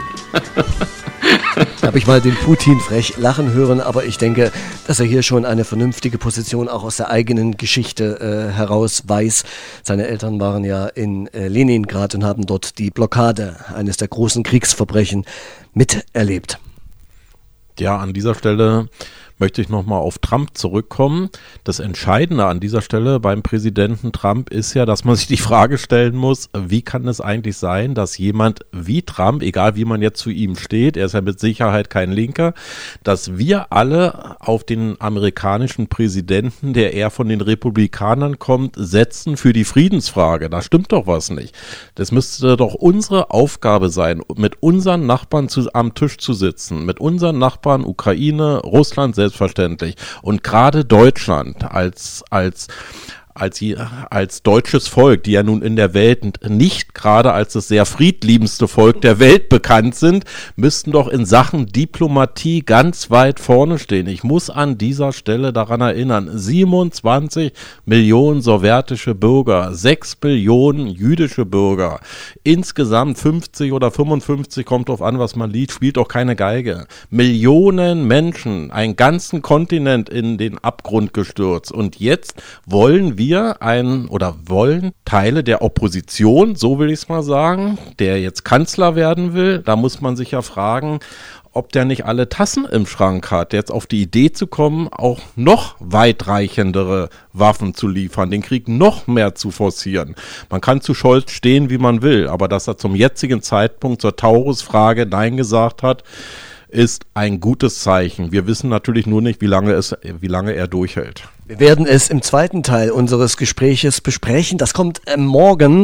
Da habe ich mal den Putin frech lachen hören, aber ich denke, dass er hier schon eine vernünftige Position auch aus der eigenen Geschichte äh, heraus weiß. Seine Eltern waren ja in äh, Leningrad und haben dort die Blockade eines der großen Kriegsverbrechen miterlebt. Ja, an dieser Stelle möchte ich nochmal auf Trump zurückkommen. Das Entscheidende an dieser Stelle beim Präsidenten Trump ist ja, dass man sich die Frage stellen muss, wie kann es eigentlich sein, dass jemand wie Trump, egal wie man jetzt zu ihm steht, er ist ja mit Sicherheit kein Linker, dass wir alle auf den amerikanischen Präsidenten, der eher von den Republikanern kommt, setzen für die Friedensfrage. Da stimmt doch was nicht. Das müsste doch unsere Aufgabe sein, mit unseren Nachbarn zu, am Tisch zu sitzen, mit unseren Nachbarn Ukraine, Russland, selbstverständlich. Und gerade Deutschland als, als, als, als deutsches Volk, die ja nun in der Welt nicht gerade als das sehr friedliebendste Volk der Welt bekannt sind, müssten doch in Sachen Diplomatie ganz weit vorne stehen. Ich muss an dieser Stelle daran erinnern, siebenundzwanzig Millionen sowjetische Bürger, sechs Millionen jüdische Bürger, insgesamt fünfzig oder fünfundfünfzig, kommt drauf an, was man liest, spielt doch keine Geige. Millionen Menschen, einen ganzen Kontinent in den Abgrund gestürzt, und jetzt wollen wir wir ein oder wollen Teile der Opposition, so will ich es mal sagen, der jetzt Kanzler werden will, da muss man sich ja fragen, ob der nicht alle Tassen im Schrank hat, jetzt auf die Idee zu kommen, auch noch weitreichendere Waffen zu liefern, den Krieg noch mehr zu forcieren. Man kann zu Scholz stehen, wie man will, aber dass er zum jetzigen Zeitpunkt zur Taurus-Frage Nein gesagt hat, ist ein gutes Zeichen. Wir wissen natürlich nur nicht, wie lange es, wie lange er durchhält. Wir werden es im zweiten Teil unseres Gespräches besprechen. Das kommt äh, morgen.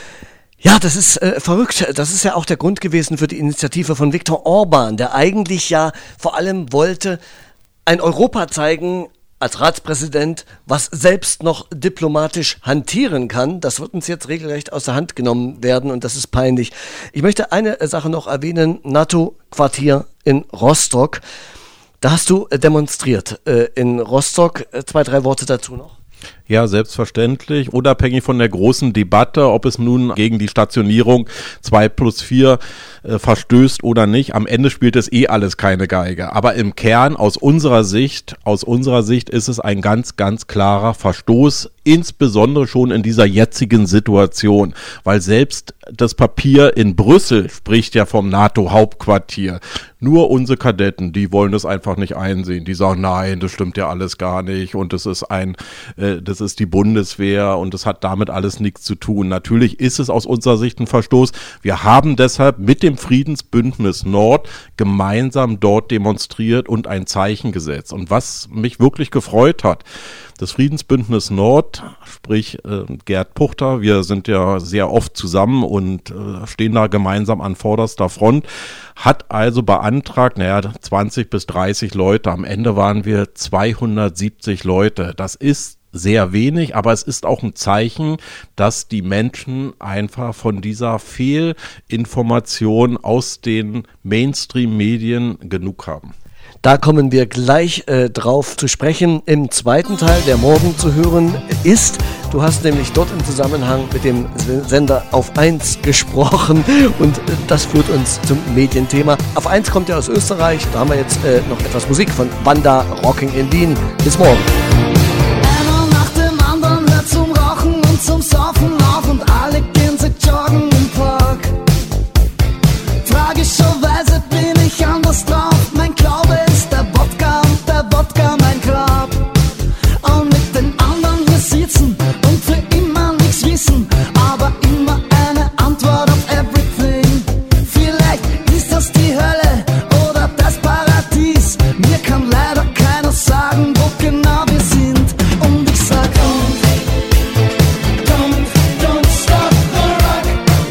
Ja, das ist äh, verrückt. Das ist ja auch der Grund gewesen für die Initiative von Viktor Orban, der eigentlich ja vor allem wollte ein Europa zeigen, als Ratspräsident, was selbst noch diplomatisch hantieren kann. Das wird uns jetzt regelrecht aus der Hand genommen werden, und das ist peinlich. Ich möchte eine Sache noch erwähnen, NATO-Quartier in Rostock. Da hast du demonstriert äh, in Rostock. Zwei, drei Worte dazu noch. Ja, selbstverständlich, unabhängig von der großen Debatte, ob es nun gegen die Stationierung zwei plus vier äh, verstößt oder nicht. Am Ende spielt es eh alles keine Geige. Aber im Kern, aus unserer Sicht, aus unserer Sicht ist es ein ganz, ganz klarer Verstoß, insbesondere schon in dieser jetzigen Situation, weil selbst das Papier in Brüssel spricht ja vom NATO-Hauptquartier. Nur unsere Kadetten, die wollen das einfach nicht einsehen. Die sagen, nein, das stimmt ja alles gar nicht, und das ist ein, äh, das ist die Bundeswehr, und das hat damit alles nichts zu tun. Natürlich ist es aus unserer Sicht ein Verstoß. Wir haben deshalb mit dem Friedensbündnis Nord gemeinsam dort demonstriert und ein Zeichen gesetzt. Und was mich wirklich gefreut hat, das Friedensbündnis Nord, sprich äh, Gerd Puchter, wir sind ja sehr oft zusammen und äh, stehen da gemeinsam an vorderster Front, hat also beantragt, naja, zwanzig bis dreißig Leute, am Ende waren wir zweihundertsiebzig Leute. Das ist sehr wenig, aber es ist auch ein Zeichen, dass die Menschen einfach von dieser Fehlinformation aus den Mainstream-Medien genug haben. Da kommen wir gleich äh, drauf zu sprechen im zweiten Teil, der morgen zu hören ist. Du hast nämlich dort im Zusammenhang mit dem Sender Auf eins gesprochen, und äh, das führt uns zum Medienthema. Auf eins kommt ja aus Österreich, da haben wir jetzt äh, noch etwas Musik von Wanda, Rocking in Wien. Bis morgen. Einer nach dem anderen hört zum Rauchen und zum Saufen auf, und alle gehen sich joggen im Park. Tragischerweise bin ich anders drauf, mein Glaube ist der Wodka und der Wodka mein Grab. Und mit den anderen hier sitzen und für immer nichts wissen, aber immer eine Antwort auf everything. Vielleicht ist das die Hölle oder das Paradies, mir kann leider keiner sagen, wo genau wir sind. Und ich sag, don't, don't, don't stop the rock.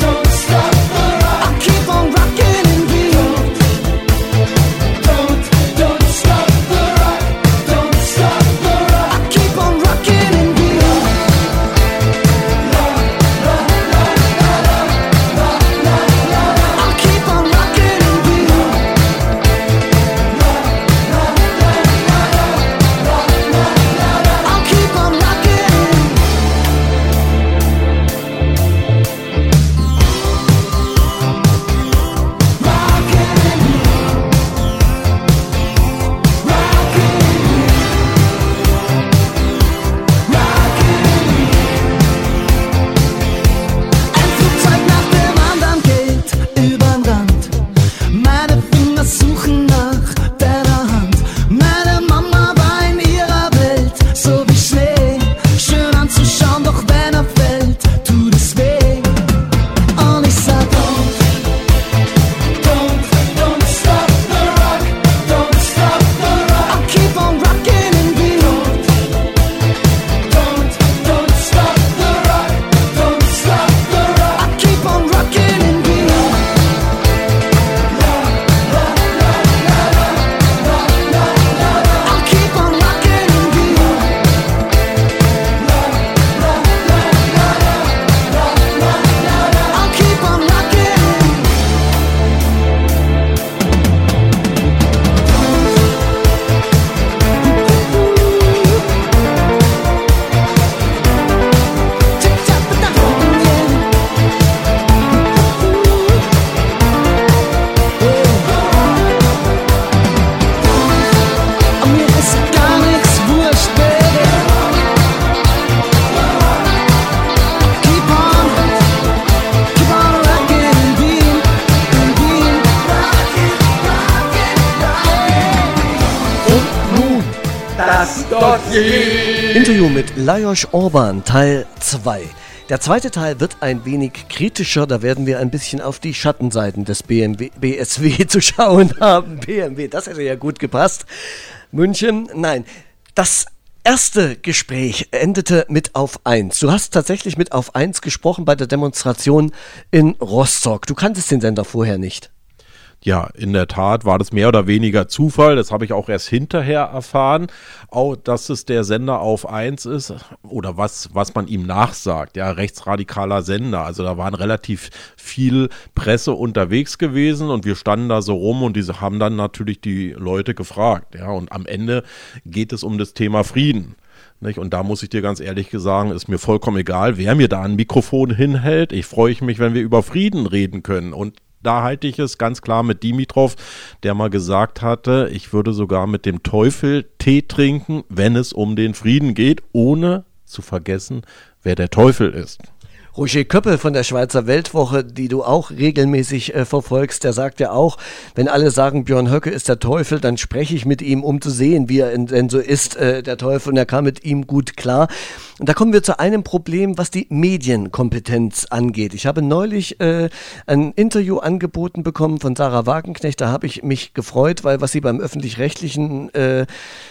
Gott je. Interview mit Lajos Orban, Teil zwei. Der zweite Teil wird ein wenig kritischer, da werden wir ein bisschen auf die Schattenseiten des B M W, B S W zu schauen haben. B M W, das hätte ja gut gepasst. München, nein. Das erste Gespräch endete mit Auf eins. Du hast tatsächlich mit Auf eins gesprochen bei der Demonstration in Rostock. Du kanntest den Sender vorher nicht. Ja, in der Tat war das mehr oder weniger Zufall. Das habe ich auch erst hinterher erfahren, auch dass es der Sender Auf eins ist oder was was man ihm nachsagt. Ja, rechtsradikaler Sender. Also da waren relativ viel Presse unterwegs gewesen und wir standen da so rum und diese haben dann natürlich die Leute gefragt. Ja, und am Ende geht es um das Thema Frieden. Nicht? Und da muss ich dir ganz ehrlich sagen, ist mir vollkommen egal, wer mir da ein Mikrofon hinhält. Ich freue mich, wenn wir über Frieden reden können. Und da halte ich es ganz klar mit Dimitrov, der mal gesagt hatte, ich würde sogar mit dem Teufel Tee trinken, wenn es um den Frieden geht, ohne zu vergessen, wer der Teufel ist. Roger Köppel von der Schweizer Weltwoche, die du auch regelmäßig äh, verfolgst, der sagt ja auch, wenn alle sagen, Björn Höcke ist der Teufel, dann spreche ich mit ihm, um zu sehen, wie er in, denn so ist, äh, der Teufel, und er kam mit ihm gut klar. Und da kommen wir zu einem Problem, was die Medienkompetenz angeht. Ich habe neulich äh, ein Interview angeboten bekommen von Sarah Wagenknecht, da habe ich mich gefreut, weil was sie beim Öffentlich-Rechtlichen äh,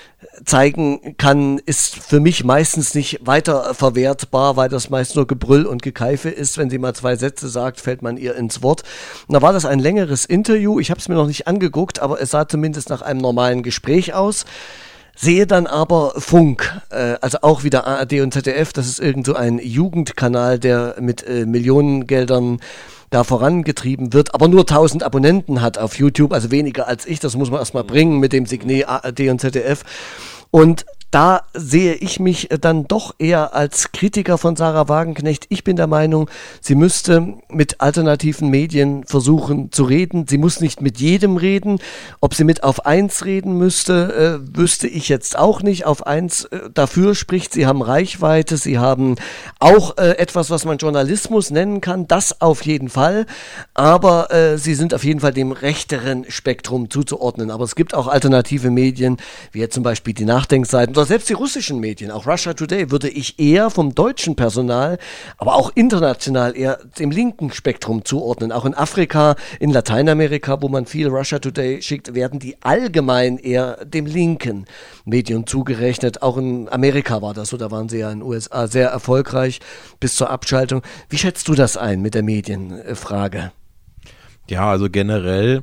zeigen kann, ist für mich meistens nicht weiter verwertbar, weil das meist nur Gebrüll und Gekeife ist. Wenn sie mal zwei Sätze sagt, fällt man ihr ins Wort. Und da war das ein längeres Interview. Ich habe es mir noch nicht angeguckt, aber es sah zumindest nach einem normalen Gespräch aus. Sehe dann aber Funk, äh, also auch wieder A R D und Z D F, das ist irgend so ein Jugendkanal, der mit äh, Millionengeldern da vorangetrieben wird, aber nur tausend Abonnenten hat auf YouTube, also weniger als ich, das muss man erstmal bringen mit dem Signet A R D und Z D F. Und da sehe ich mich dann doch eher als Kritiker von Sarah Wagenknecht. Ich bin der Meinung, sie müsste mit alternativen Medien versuchen zu reden. Sie muss nicht mit jedem reden. Ob sie mit Auf eins reden müsste, äh, wüsste ich jetzt auch nicht. Auf eins äh, dafür spricht, sie haben Reichweite, sie haben auch äh, etwas, was man Journalismus nennen kann. Das auf jeden Fall. Aber äh, sie sind auf jeden Fall dem rechteren Spektrum zuzuordnen. Aber es gibt auch alternative Medien, wie jetzt zum Beispiel die Nachdenkseiten oder selbst die russischen Medien, auch Russia Today, würde ich eher vom deutschen Personal, aber auch international eher dem linken Spektrum zuordnen. Auch in Afrika, in Lateinamerika, wo man viel Russia Today schickt, werden die allgemein eher dem linken Medium zugerechnet. Auch in Amerika war das so, da waren sie ja in den U S A sehr erfolgreich bis zur Abschaltung. Wie schätzt du das ein mit der Medienfrage? Ja, also generell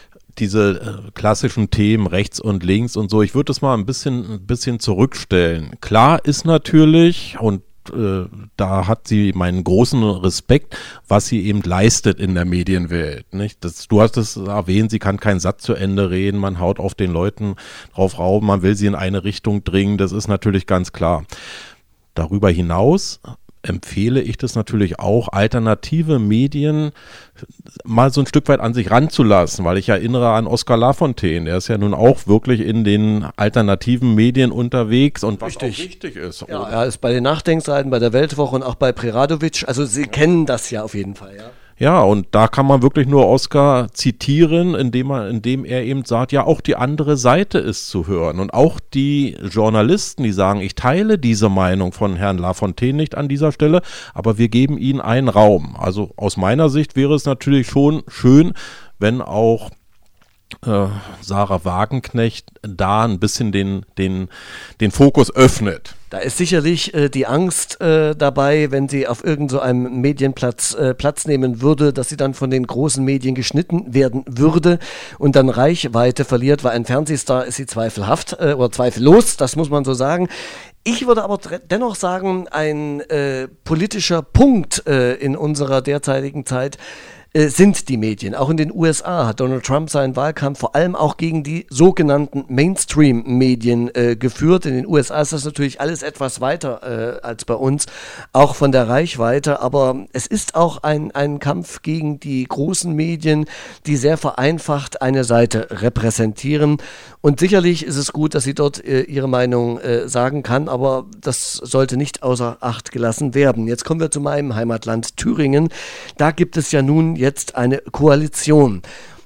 diese äh, klassischen Themen rechts und links und so, ich würde das mal ein bisschen, ein bisschen zurückstellen. Klar ist natürlich, und äh, da hat sie meinen großen Respekt, was sie eben leistet in der Medienwelt. Nicht? Das, du hast es erwähnt, sie kann keinen Satz zu Ende reden, man haut auf den Leuten drauf rauf, man will sie in eine Richtung dringen, das ist natürlich ganz klar. Darüber hinaus empfehle ich das natürlich auch, alternative Medien mal so ein Stück weit an sich ranzulassen, weil ich erinnere an Oskar Lafontaine, der ist ja nun auch wirklich in den alternativen Medien unterwegs und was richtig. auch wichtig ist. Ja, er ist bei den Nachdenkseiten, bei der Weltwoche und auch bei Preradovic, also sie ja. kennen das ja auf jeden Fall, ja. Ja, und da kann man wirklich nur Oskar zitieren, indem er, indem er eben sagt, ja, auch die andere Seite ist zu hören. Und auch die Journalisten, die sagen, ich teile diese Meinung von Herrn Lafontaine nicht an dieser Stelle, aber wir geben ihnen einen Raum. Also aus meiner Sicht wäre es natürlich schon schön, wenn auch äh, Sarah Wagenknecht da ein bisschen den, den, den Fokus öffnet. Da ist sicherlich äh, die Angst äh, dabei, wenn sie auf irgend so einem Medienplatz äh, Platz nehmen würde, dass sie dann von den großen Medien geschnitten werden würde und dann Reichweite verliert, weil ein Fernsehstar ist sie zweifelhaft äh, oder zweifellos, das muss man so sagen. Ich würde aber dennoch sagen, ein äh, politischer Punkt äh, in unserer derzeitigen Zeit sind die Medien. Auch in den U S A hat Donald Trump seinen Wahlkampf vor allem auch gegen die sogenannten Mainstream-Medien äh, geführt. In den U S A ist das natürlich alles etwas weiter äh, als bei uns, auch von der Reichweite. Aber es ist auch ein, ein Kampf gegen die großen Medien, die sehr vereinfacht eine Seite repräsentieren. Und sicherlich ist es gut, dass sie dort äh, ihre Meinung äh, sagen kann, aber das sollte nicht außer Acht gelassen werden. Jetzt kommen wir zu meinem Heimatland Thüringen. Da gibt es ja nun jetzt eine Koalition.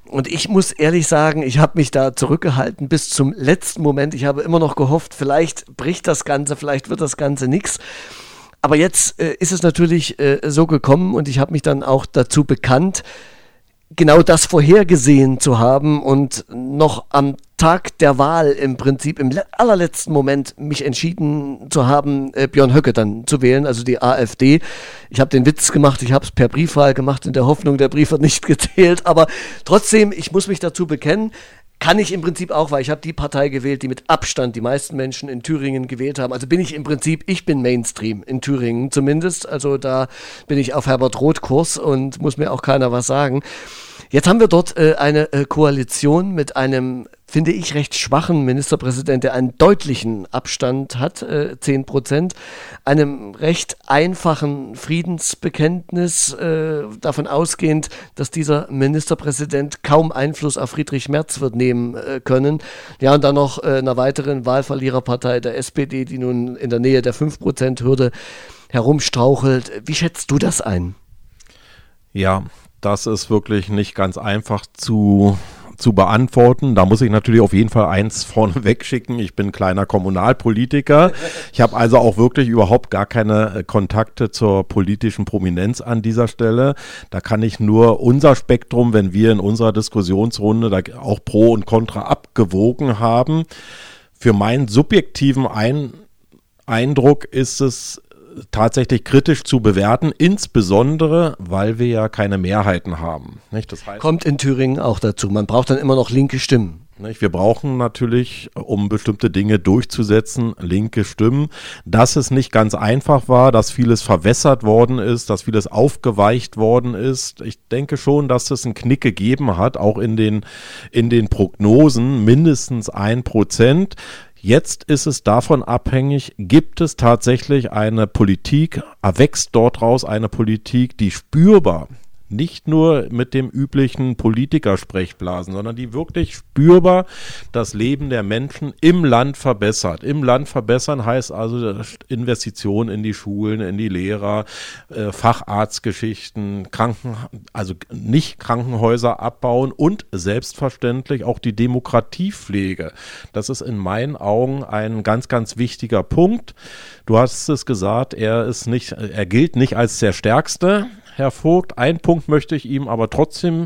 Und ich muss ehrlich sagen, ich habe mich da zurückgehalten bis zum letzten Moment. Ich habe immer noch gehofft, vielleicht bricht das Ganze, vielleicht wird das Ganze nichts. Aber jetzt äh, ist es natürlich äh, so gekommen und ich habe mich dann auch dazu bekannt, genau das vorhergesehen zu haben und noch am Tag der Wahl im Prinzip im allerletzten Moment mich entschieden zu haben, äh, Björn Höcke dann zu wählen, also die AfD. Ich habe den Witz gemacht, ich habe es per Briefwahl gemacht in der Hoffnung, der Brief wird nicht gezählt, aber trotzdem, ich muss mich dazu bekennen, kann ich im Prinzip auch, weil ich habe die Partei gewählt, die mit Abstand die meisten Menschen in Thüringen gewählt haben. Also bin ich im Prinzip, ich bin Mainstream in Thüringen zumindest. Also da bin ich auf Herbert Roth Kurs und muss mir auch keiner was sagen. Jetzt haben wir dort äh, eine äh, Koalition mit einem, finde ich, recht schwachen Ministerpräsident, der einen deutlichen Abstand hat, äh, zehn Prozent, einem recht einfachen Friedensbekenntnis, äh, davon ausgehend, dass dieser Ministerpräsident kaum Einfluss auf Friedrich Merz wird nehmen äh, können. Ja, und dann noch äh, einer weiteren Wahlverliererpartei, der S P D, die nun in der Nähe der fünf Prozent Hürde herumstrauchelt. Wie schätzt du das ein? Ja, das ist wirklich nicht ganz einfach zu, zu beantworten. Da muss ich natürlich auf jeden Fall eins vorneweg schicken. Ich bin kleiner Kommunalpolitiker. Ich habe also auch wirklich überhaupt gar keine Kontakte zur politischen Prominenz an dieser Stelle. Da kann ich nur unser Spektrum, wenn wir in unserer Diskussionsrunde da auch Pro und Contra abgewogen haben. Für meinen subjektiven Ein- Eindruck ist es tatsächlich kritisch zu bewerten, insbesondere, weil wir ja keine Mehrheiten haben. Nicht? Das heißt, kommt in Thüringen auch dazu. Man braucht dann immer noch linke Stimmen. Nicht? Wir brauchen natürlich, um bestimmte Dinge durchzusetzen, linke Stimmen. Dass es nicht ganz einfach war, dass vieles verwässert worden ist, dass vieles aufgeweicht worden ist. Ich denke schon, dass es einen Knick gegeben hat, auch in den, in den Prognosen, mindestens ein Prozent. Jetzt ist es davon abhängig, gibt es tatsächlich eine Politik, erwächst dort raus eine Politik, die spürbar, nicht nur mit dem üblichen Politikersprechblasen, sondern die wirklich spürbar das Leben der Menschen im Land verbessert. Im Land verbessern heißt also Investitionen in die Schulen, in die Lehrer, äh, Facharztgeschichten, Kranken, also nicht Krankenhäuser abbauen und selbstverständlich auch die Demokratiepflege. Das ist in meinen Augen ein ganz, ganz wichtiger Punkt. Du hast es gesagt, er ist nicht, er gilt nicht als der Stärkste, Herr Vogt. Einen Punkt möchte ich ihm aber trotzdem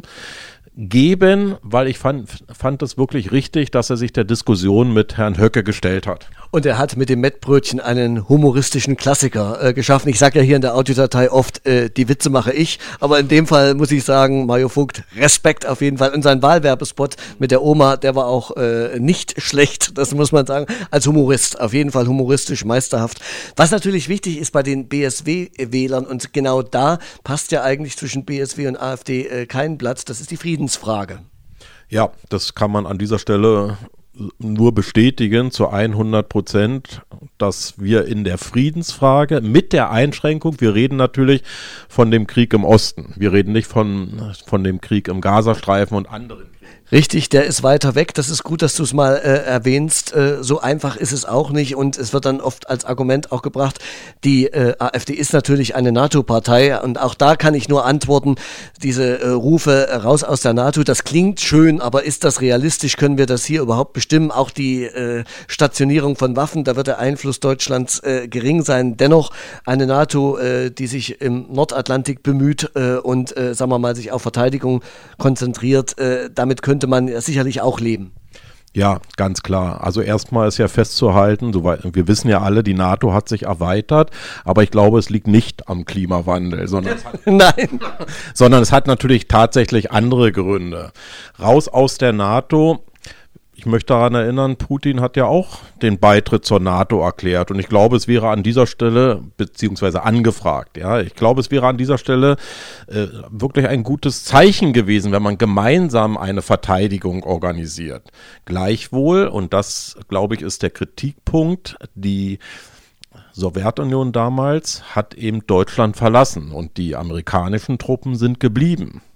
geben, weil ich fand, fand es wirklich richtig, dass er sich der Diskussion mit Herrn Höcke gestellt hat. Und er hat mit dem Mettbrötchen einen humoristischen Klassiker äh, geschaffen. Ich sage ja hier in der Audiodatei oft, äh, die Witze mache ich, aber in dem Fall muss ich sagen, Mario Vogt, Respekt auf jeden Fall. Und sein Wahlwerbespot mit der Oma, der war auch äh, nicht schlecht, das muss man sagen, als Humorist. Auf jeden Fall humoristisch, meisterhaft. Was natürlich wichtig ist bei den B S W-Wählern, und genau da passt ja eigentlich zwischen B S W und AfD äh, kein Blatt, das ist die Friedensfrage. Ja, das kann man an dieser Stelle nur bestätigen zu hundert Prozent, dass wir in der Friedensfrage mit der Einschränkung, wir reden natürlich von dem Krieg im Osten, wir reden nicht von, von dem Krieg im Gazastreifen und anderen Kriegen. Richtig, der ist weiter weg. Das ist gut, dass du es mal äh, erwähnst. Äh, so einfach ist es auch nicht und es wird dann oft als Argument auch gebracht, die äh, AfD ist natürlich eine NATO-Partei und auch da kann ich nur antworten, diese äh, Rufe äh, raus aus der NATO, das klingt schön, aber ist das realistisch? Können wir das hier überhaupt bestimmen? Auch die äh, Stationierung von Waffen, da wird der Einfluss Deutschlands äh, gering sein. Dennoch eine NATO, äh, die sich im Nordatlantik bemüht äh, und, äh, sagen wir mal, sich auf Verteidigung konzentriert, äh, damit könnte man ja sicherlich auch leben. Ja, ganz klar. Also erstmal ist ja festzuhalten, soweit, wir wissen ja alle, die NATO hat sich erweitert, aber ich glaube, es liegt nicht am Klimawandel, sondern, es hat, Nein. sondern es hat natürlich tatsächlich andere Gründe. Raus aus der NATO. Ich möchte daran erinnern, Putin hat ja auch den Beitritt zur NATO erklärt und ich glaube, es wäre an dieser Stelle, beziehungsweise angefragt, ja, ich glaube, es wäre an dieser Stelle äh, wirklich ein gutes Zeichen gewesen, wenn man gemeinsam eine Verteidigung organisiert. Gleichwohl, und das, glaube ich, ist der Kritikpunkt, die Sowjetunion damals hat eben Deutschland verlassen und die amerikanischen Truppen sind geblieben.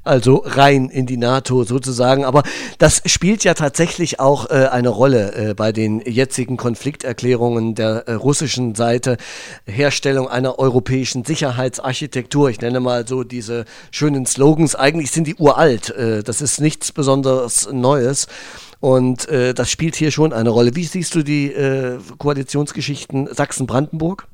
Also rein in die NATO sozusagen. Aber das spielt ja tatsächlich auch äh, eine Rolle äh, bei den jetzigen Konflikterklärungen der äh, russischen Seite. Herstellung einer europäischen Sicherheitsarchitektur. Ich nenne mal so diese schönen Slogans. Eigentlich sind die uralt. Äh, das ist nichts besonders Neues. Und äh, das spielt hier schon eine Rolle. Wie siehst du die äh, Koalitionsgeschichten Sachsen-Brandenburg?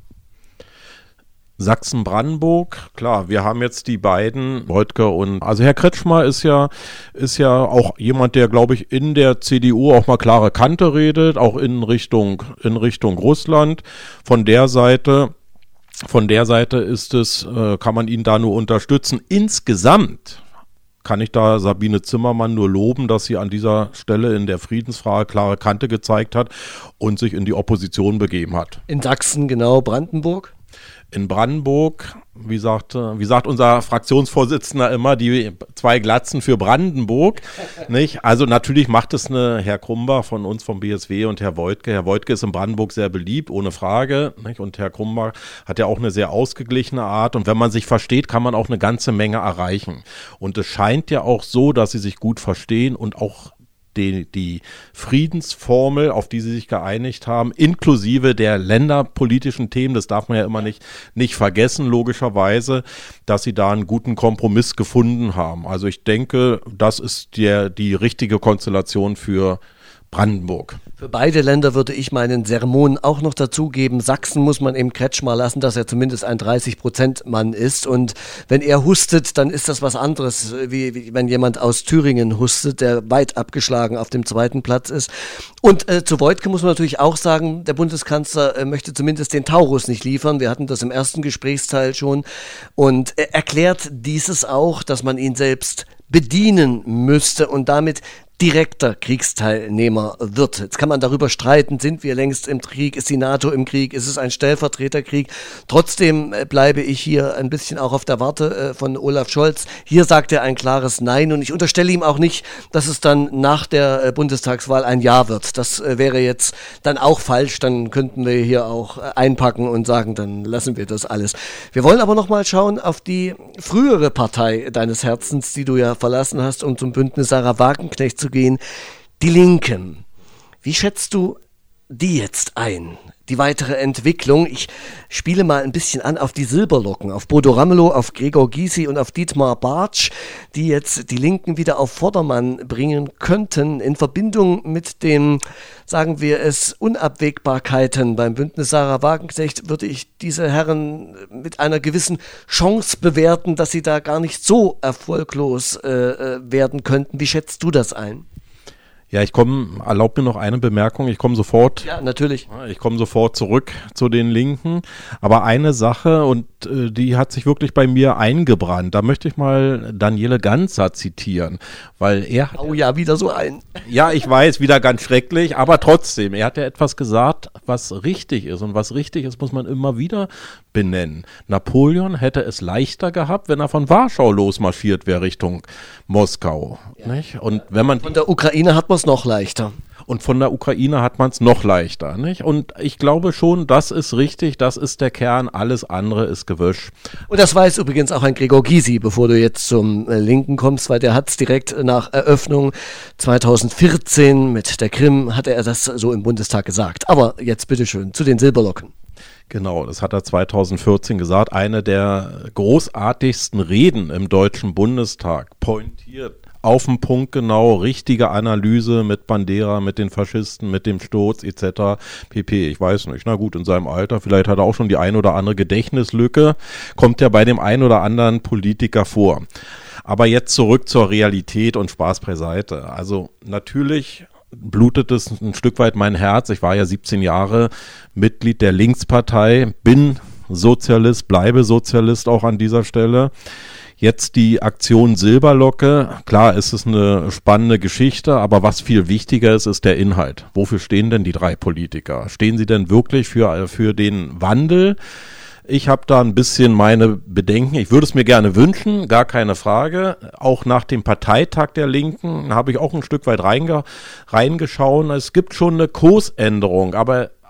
Sachsen-Brandenburg, klar, wir haben jetzt die beiden, Woidke und, also Herr Kretschmer ist ja, ist ja auch jemand, der, glaube ich, in der C D U auch mal klare Kante redet, auch in Richtung, in Richtung Russland. Von der Seite, von der Seite ist es, äh, kann man ihn da nur unterstützen. Insgesamt kann ich da Sabine Zimmermann nur loben, dass sie an dieser Stelle in der Friedensfrage klare Kante gezeigt hat und sich in die Opposition begeben hat. In Sachsen, genau, Brandenburg? In Brandenburg, wie sagt, wie sagt unser Fraktionsvorsitzender immer, die zwei Glatzen für Brandenburg, nicht? Also natürlich macht es eine Herr Krumbach von uns vom B S W und Herr Woidke. Herr Woidke ist in Brandenburg sehr beliebt, ohne Frage, nicht? Und Herr Krumbach hat ja auch eine sehr ausgeglichene Art und wenn man sich versteht, kann man auch eine ganze Menge erreichen. Und es scheint ja auch so, dass sie sich gut verstehen und auch Die, die Friedensformel, auf die sie sich geeinigt haben, inklusive der länderpolitischen Themen, das darf man ja immer nicht, nicht vergessen, logischerweise, dass sie da einen guten Kompromiss gefunden haben. Also ich denke, das ist der, die richtige Konstellation für Brandenburg. Für beide Länder würde ich meinen Sermon auch noch dazugeben. Sachsen muss man eben Kretschmer lassen, dass er zumindest ein dreißig-Prozent-Mann ist. Und wenn er hustet, dann ist das was anderes, wie, wie wenn jemand aus Thüringen hustet, der weit abgeschlagen auf dem zweiten Platz ist. Und äh, zu Woidke muss man natürlich auch sagen, der Bundeskanzler äh, möchte zumindest den Taurus nicht liefern. Wir hatten das im ersten Gesprächsteil schon. Und er erklärt dieses auch, dass man ihn selbst bedienen müsste und damit direkter Kriegsteilnehmer wird. Jetzt kann man darüber streiten, sind wir längst im Krieg, ist die NATO im Krieg, ist es ein Stellvertreterkrieg? Trotzdem bleibe ich hier ein bisschen auch auf der Warte von Olaf Scholz. Hier sagt er ein klares Nein und ich unterstelle ihm auch nicht, dass es dann nach der Bundestagswahl ein Ja wird. Das wäre jetzt dann auch falsch, dann könnten wir hier auch einpacken und sagen, dann lassen wir das alles. Wir wollen aber noch mal schauen auf die frühere Partei deines Herzens, die du ja verlassen hast, um zum Bündnis Sarah Wagenknecht zu gehen, die Linken. Wie schätzt du die jetzt ein? Die weitere Entwicklung. Ich spiele mal ein bisschen an auf die Silberlocken, auf Bodo Ramelow, auf Gregor Gysi und auf Dietmar Bartsch, die jetzt die Linken wieder auf Vordermann bringen könnten in Verbindung mit den, sagen wir es, Unabwägbarkeiten beim Bündnis Sarah Wagenknecht, würde ich diese Herren mit einer gewissen Chance bewerten, dass sie da gar nicht so erfolglos äh, werden könnten. Wie schätzt du das ein? Ja, ich komme, erlaub mir noch eine Bemerkung, ich komme sofort. Ja, natürlich. Ich komme sofort zurück zu den Linken, aber eine Sache und äh, die hat sich wirklich bei mir eingebrannt, da möchte ich mal Daniele Ganser zitieren, weil er... Oh ja, wieder so ein. Ja, ich weiß, wieder ganz schrecklich, aber trotzdem, er hat ja etwas gesagt, was richtig ist und was richtig ist, muss man immer wieder benennen. Napoleon hätte es leichter gehabt, wenn er von Warschau losmarschiert wäre Richtung Moskau. Ja. Nicht? Und wenn man von der Ukraine hat man es noch leichter. Und von der Ukraine hat man es noch leichter. Nicht? Und ich glaube schon, das ist richtig, das ist der Kern, alles andere ist Gewösch. Und das weiß übrigens auch ein Gregor Gysi, bevor du jetzt zum äh, Linken kommst, weil der hat es direkt nach Eröffnung zweitausendvierzehn mit der Krim, hat er das so im Bundestag gesagt. Aber jetzt bitteschön zu den Silberlocken. Genau, das hat er zweitausendvierzehn gesagt. Eine der großartigsten Reden im Deutschen Bundestag, pointiert, auf den Punkt genau, richtige Analyse mit Bandera, mit den Faschisten, mit dem Sturz et cetera pp. Ich weiß nicht, na gut, in seinem Alter, vielleicht hat er auch schon die ein oder andere Gedächtnislücke, kommt ja bei dem ein oder anderen Politiker vor. Aber jetzt zurück zur Realität und Spaß beiseite. Also natürlich blutet es ein Stück weit mein Herz. Ich war ja siebzehn Jahre Mitglied der Linkspartei, bin Sozialist, bleibe Sozialist auch an dieser Stelle. Jetzt die Aktion Silberlocke, klar ist es eine spannende Geschichte, aber was viel wichtiger ist, ist der Inhalt. Wofür stehen denn die drei Politiker? Stehen sie denn wirklich für, für den Wandel? Ich habe da ein bisschen meine Bedenken. Ich würde es mir gerne wünschen, gar keine Frage. Auch nach dem Parteitag der Linken habe ich auch ein Stück weit reinge- reingeschaut. Es gibt schon eine Kursänderung, aber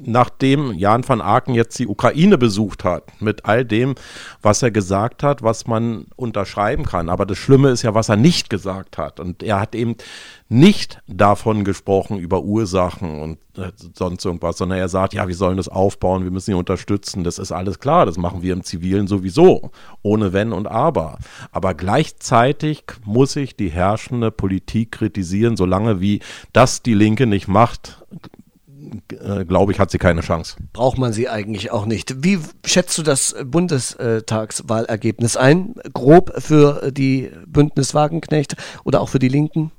nachdem Jan van Aken jetzt die Ukraine besucht hat, mit all dem, was er gesagt hat, was man unterschreiben kann. Aber das Schlimme ist ja, was er nicht gesagt hat. Und er hat eben nicht davon gesprochen, über Ursachen und äh, sonst irgendwas, sondern er sagt, ja, wir sollen das aufbauen, wir müssen sie unterstützen. Das ist alles klar, das machen wir im Zivilen sowieso, ohne Wenn und Aber. Aber gleichzeitig muss ich die herrschende Politik kritisieren, solange wie das die Linke nicht macht, Äh, glaube ich, hat sie keine Chance. Braucht man sie eigentlich auch nicht. Wie schätzt du das Bundestagswahlergebnis ein? Grob für die Bündnis Wagenknecht oder auch für die Linken?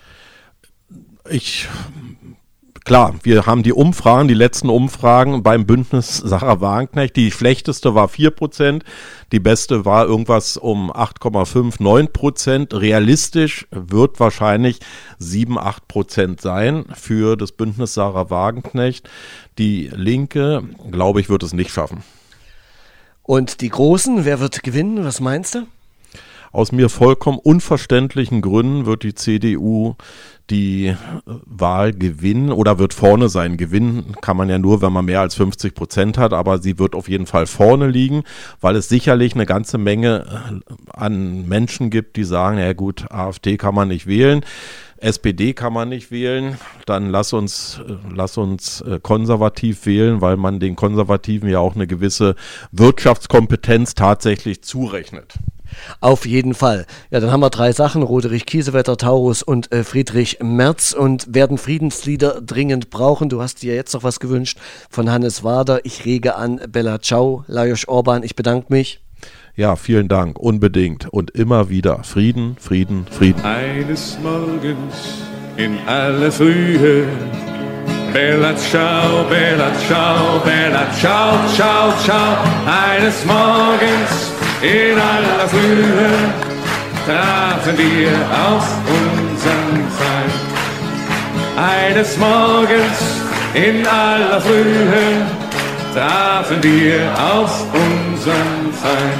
Ich, klar, wir haben die Umfragen, die letzten Umfragen beim Bündnis Sarah Wagenknecht. Die schlechteste war vier Prozent, die beste war irgendwas um acht Komma fünf, neun Prozent. Realistisch wird wahrscheinlich sieben, acht Prozent sein für das Bündnis Sarah Wagenknecht. Die Linke, glaube ich, wird es nicht schaffen. Und die Großen, wer wird gewinnen? Was meinst du? Aus mir vollkommen unverständlichen Gründen wird die C D U die Wahl gewinnen oder wird vorne sein. Gewinnen kann man ja nur, wenn man mehr als fünfzig Prozent hat, aber sie wird auf jeden Fall vorne liegen, weil es sicherlich eine ganze Menge an Menschen gibt, die sagen, ja gut, AfD kann man nicht wählen, S P D kann man nicht wählen, dann lass uns, lass uns konservativ wählen, weil man den Konservativen ja auch eine gewisse Wirtschaftskompetenz tatsächlich zurechnet. Auf jeden Fall. Ja, dann haben wir drei Sachen, Roderich Kiesewetter, Taurus und äh, Friedrich Merz und werden Friedenslieder dringend brauchen. Du hast dir jetzt noch was gewünscht von Hannes Wader. Ich rege an, Bella Ciao, Lajos Orban, ich bedanke mich. Ja, vielen Dank, unbedingt und immer wieder. Frieden, Frieden, Frieden. Eines Morgens in aller Frühe, Bella Ciao, Bella Ciao, Bella Ciao, Ciao, Ciao. Eines Morgens in aller Frühe trafen wir auf unseren Feind. Eines Morgens in aller Frühe trafen wir auf unseren Feind.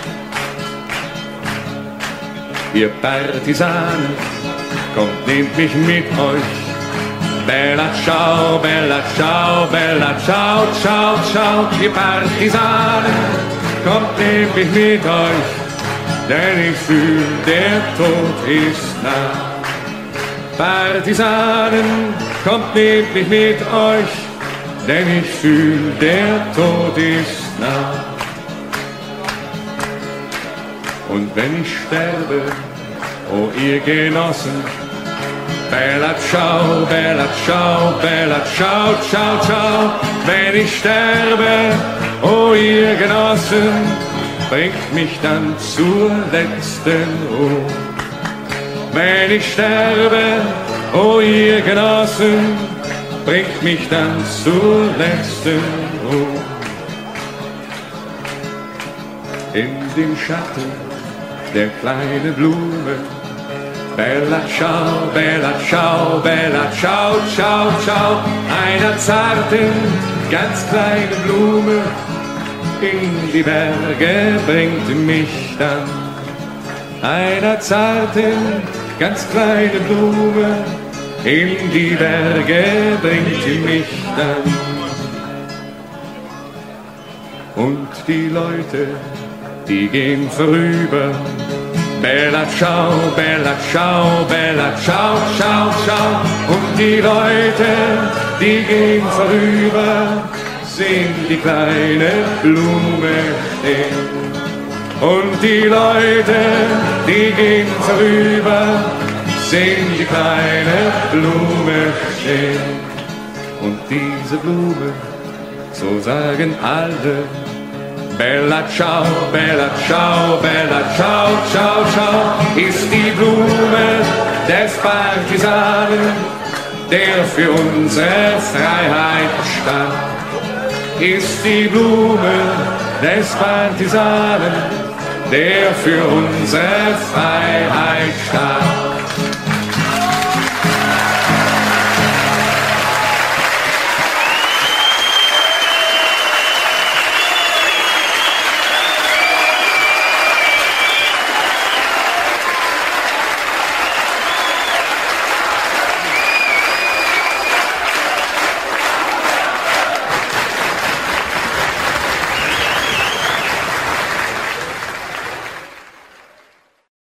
Ihr Partisanen, kommt, nehmt mich mit euch. Bella Ciao, Bella Ciao, Bella Ciao, Ciao, Ciao. Ihr Partisanen, kommt, nehmt mich mit euch, denn ich fühl, der Tod ist nah. Partisanen, kommt, nehmt mich mit euch, denn ich fühl, der Tod ist nah. Und wenn ich sterbe, o ihr Genossen, Bella Ciao, Bella Ciao, Bella Ciao, Ciao, Ciao. Wenn ich sterbe, o ihr Genossen, bringt mich dann zur letzten Ruhe. Wenn ich sterbe, o ihr Genossen, bringt mich dann zur letzten Ruhe. In dem Schatten der kleinen Blume, Bella Ciao, Bella Ciao, Bella Ciao, Ciao, Ciao. Einer zarten, ganz kleinen Blume in die Berge bringt mich dann. Einer zarten, ganz kleinen Blume in die Berge bringt mich dann. Und die Leute, die gehen vorüber, Bella Ciao, Bella Ciao, Bella Ciao, Ciao, Ciao. Und die Leute, die gehen vorüber, sehen die kleine Blume stehen. Und die Leute, die gehen vorüber, sehen die kleine Blume stehen. Und diese Blume, so sagen alle, Bella Ciao, Bella Ciao, Bella Ciao, Ciao, Ciao, ist die Blume des Partisanen, der für unsere Freiheit stand. Ist die Blume des Partisanen, der für unsere Freiheit stand.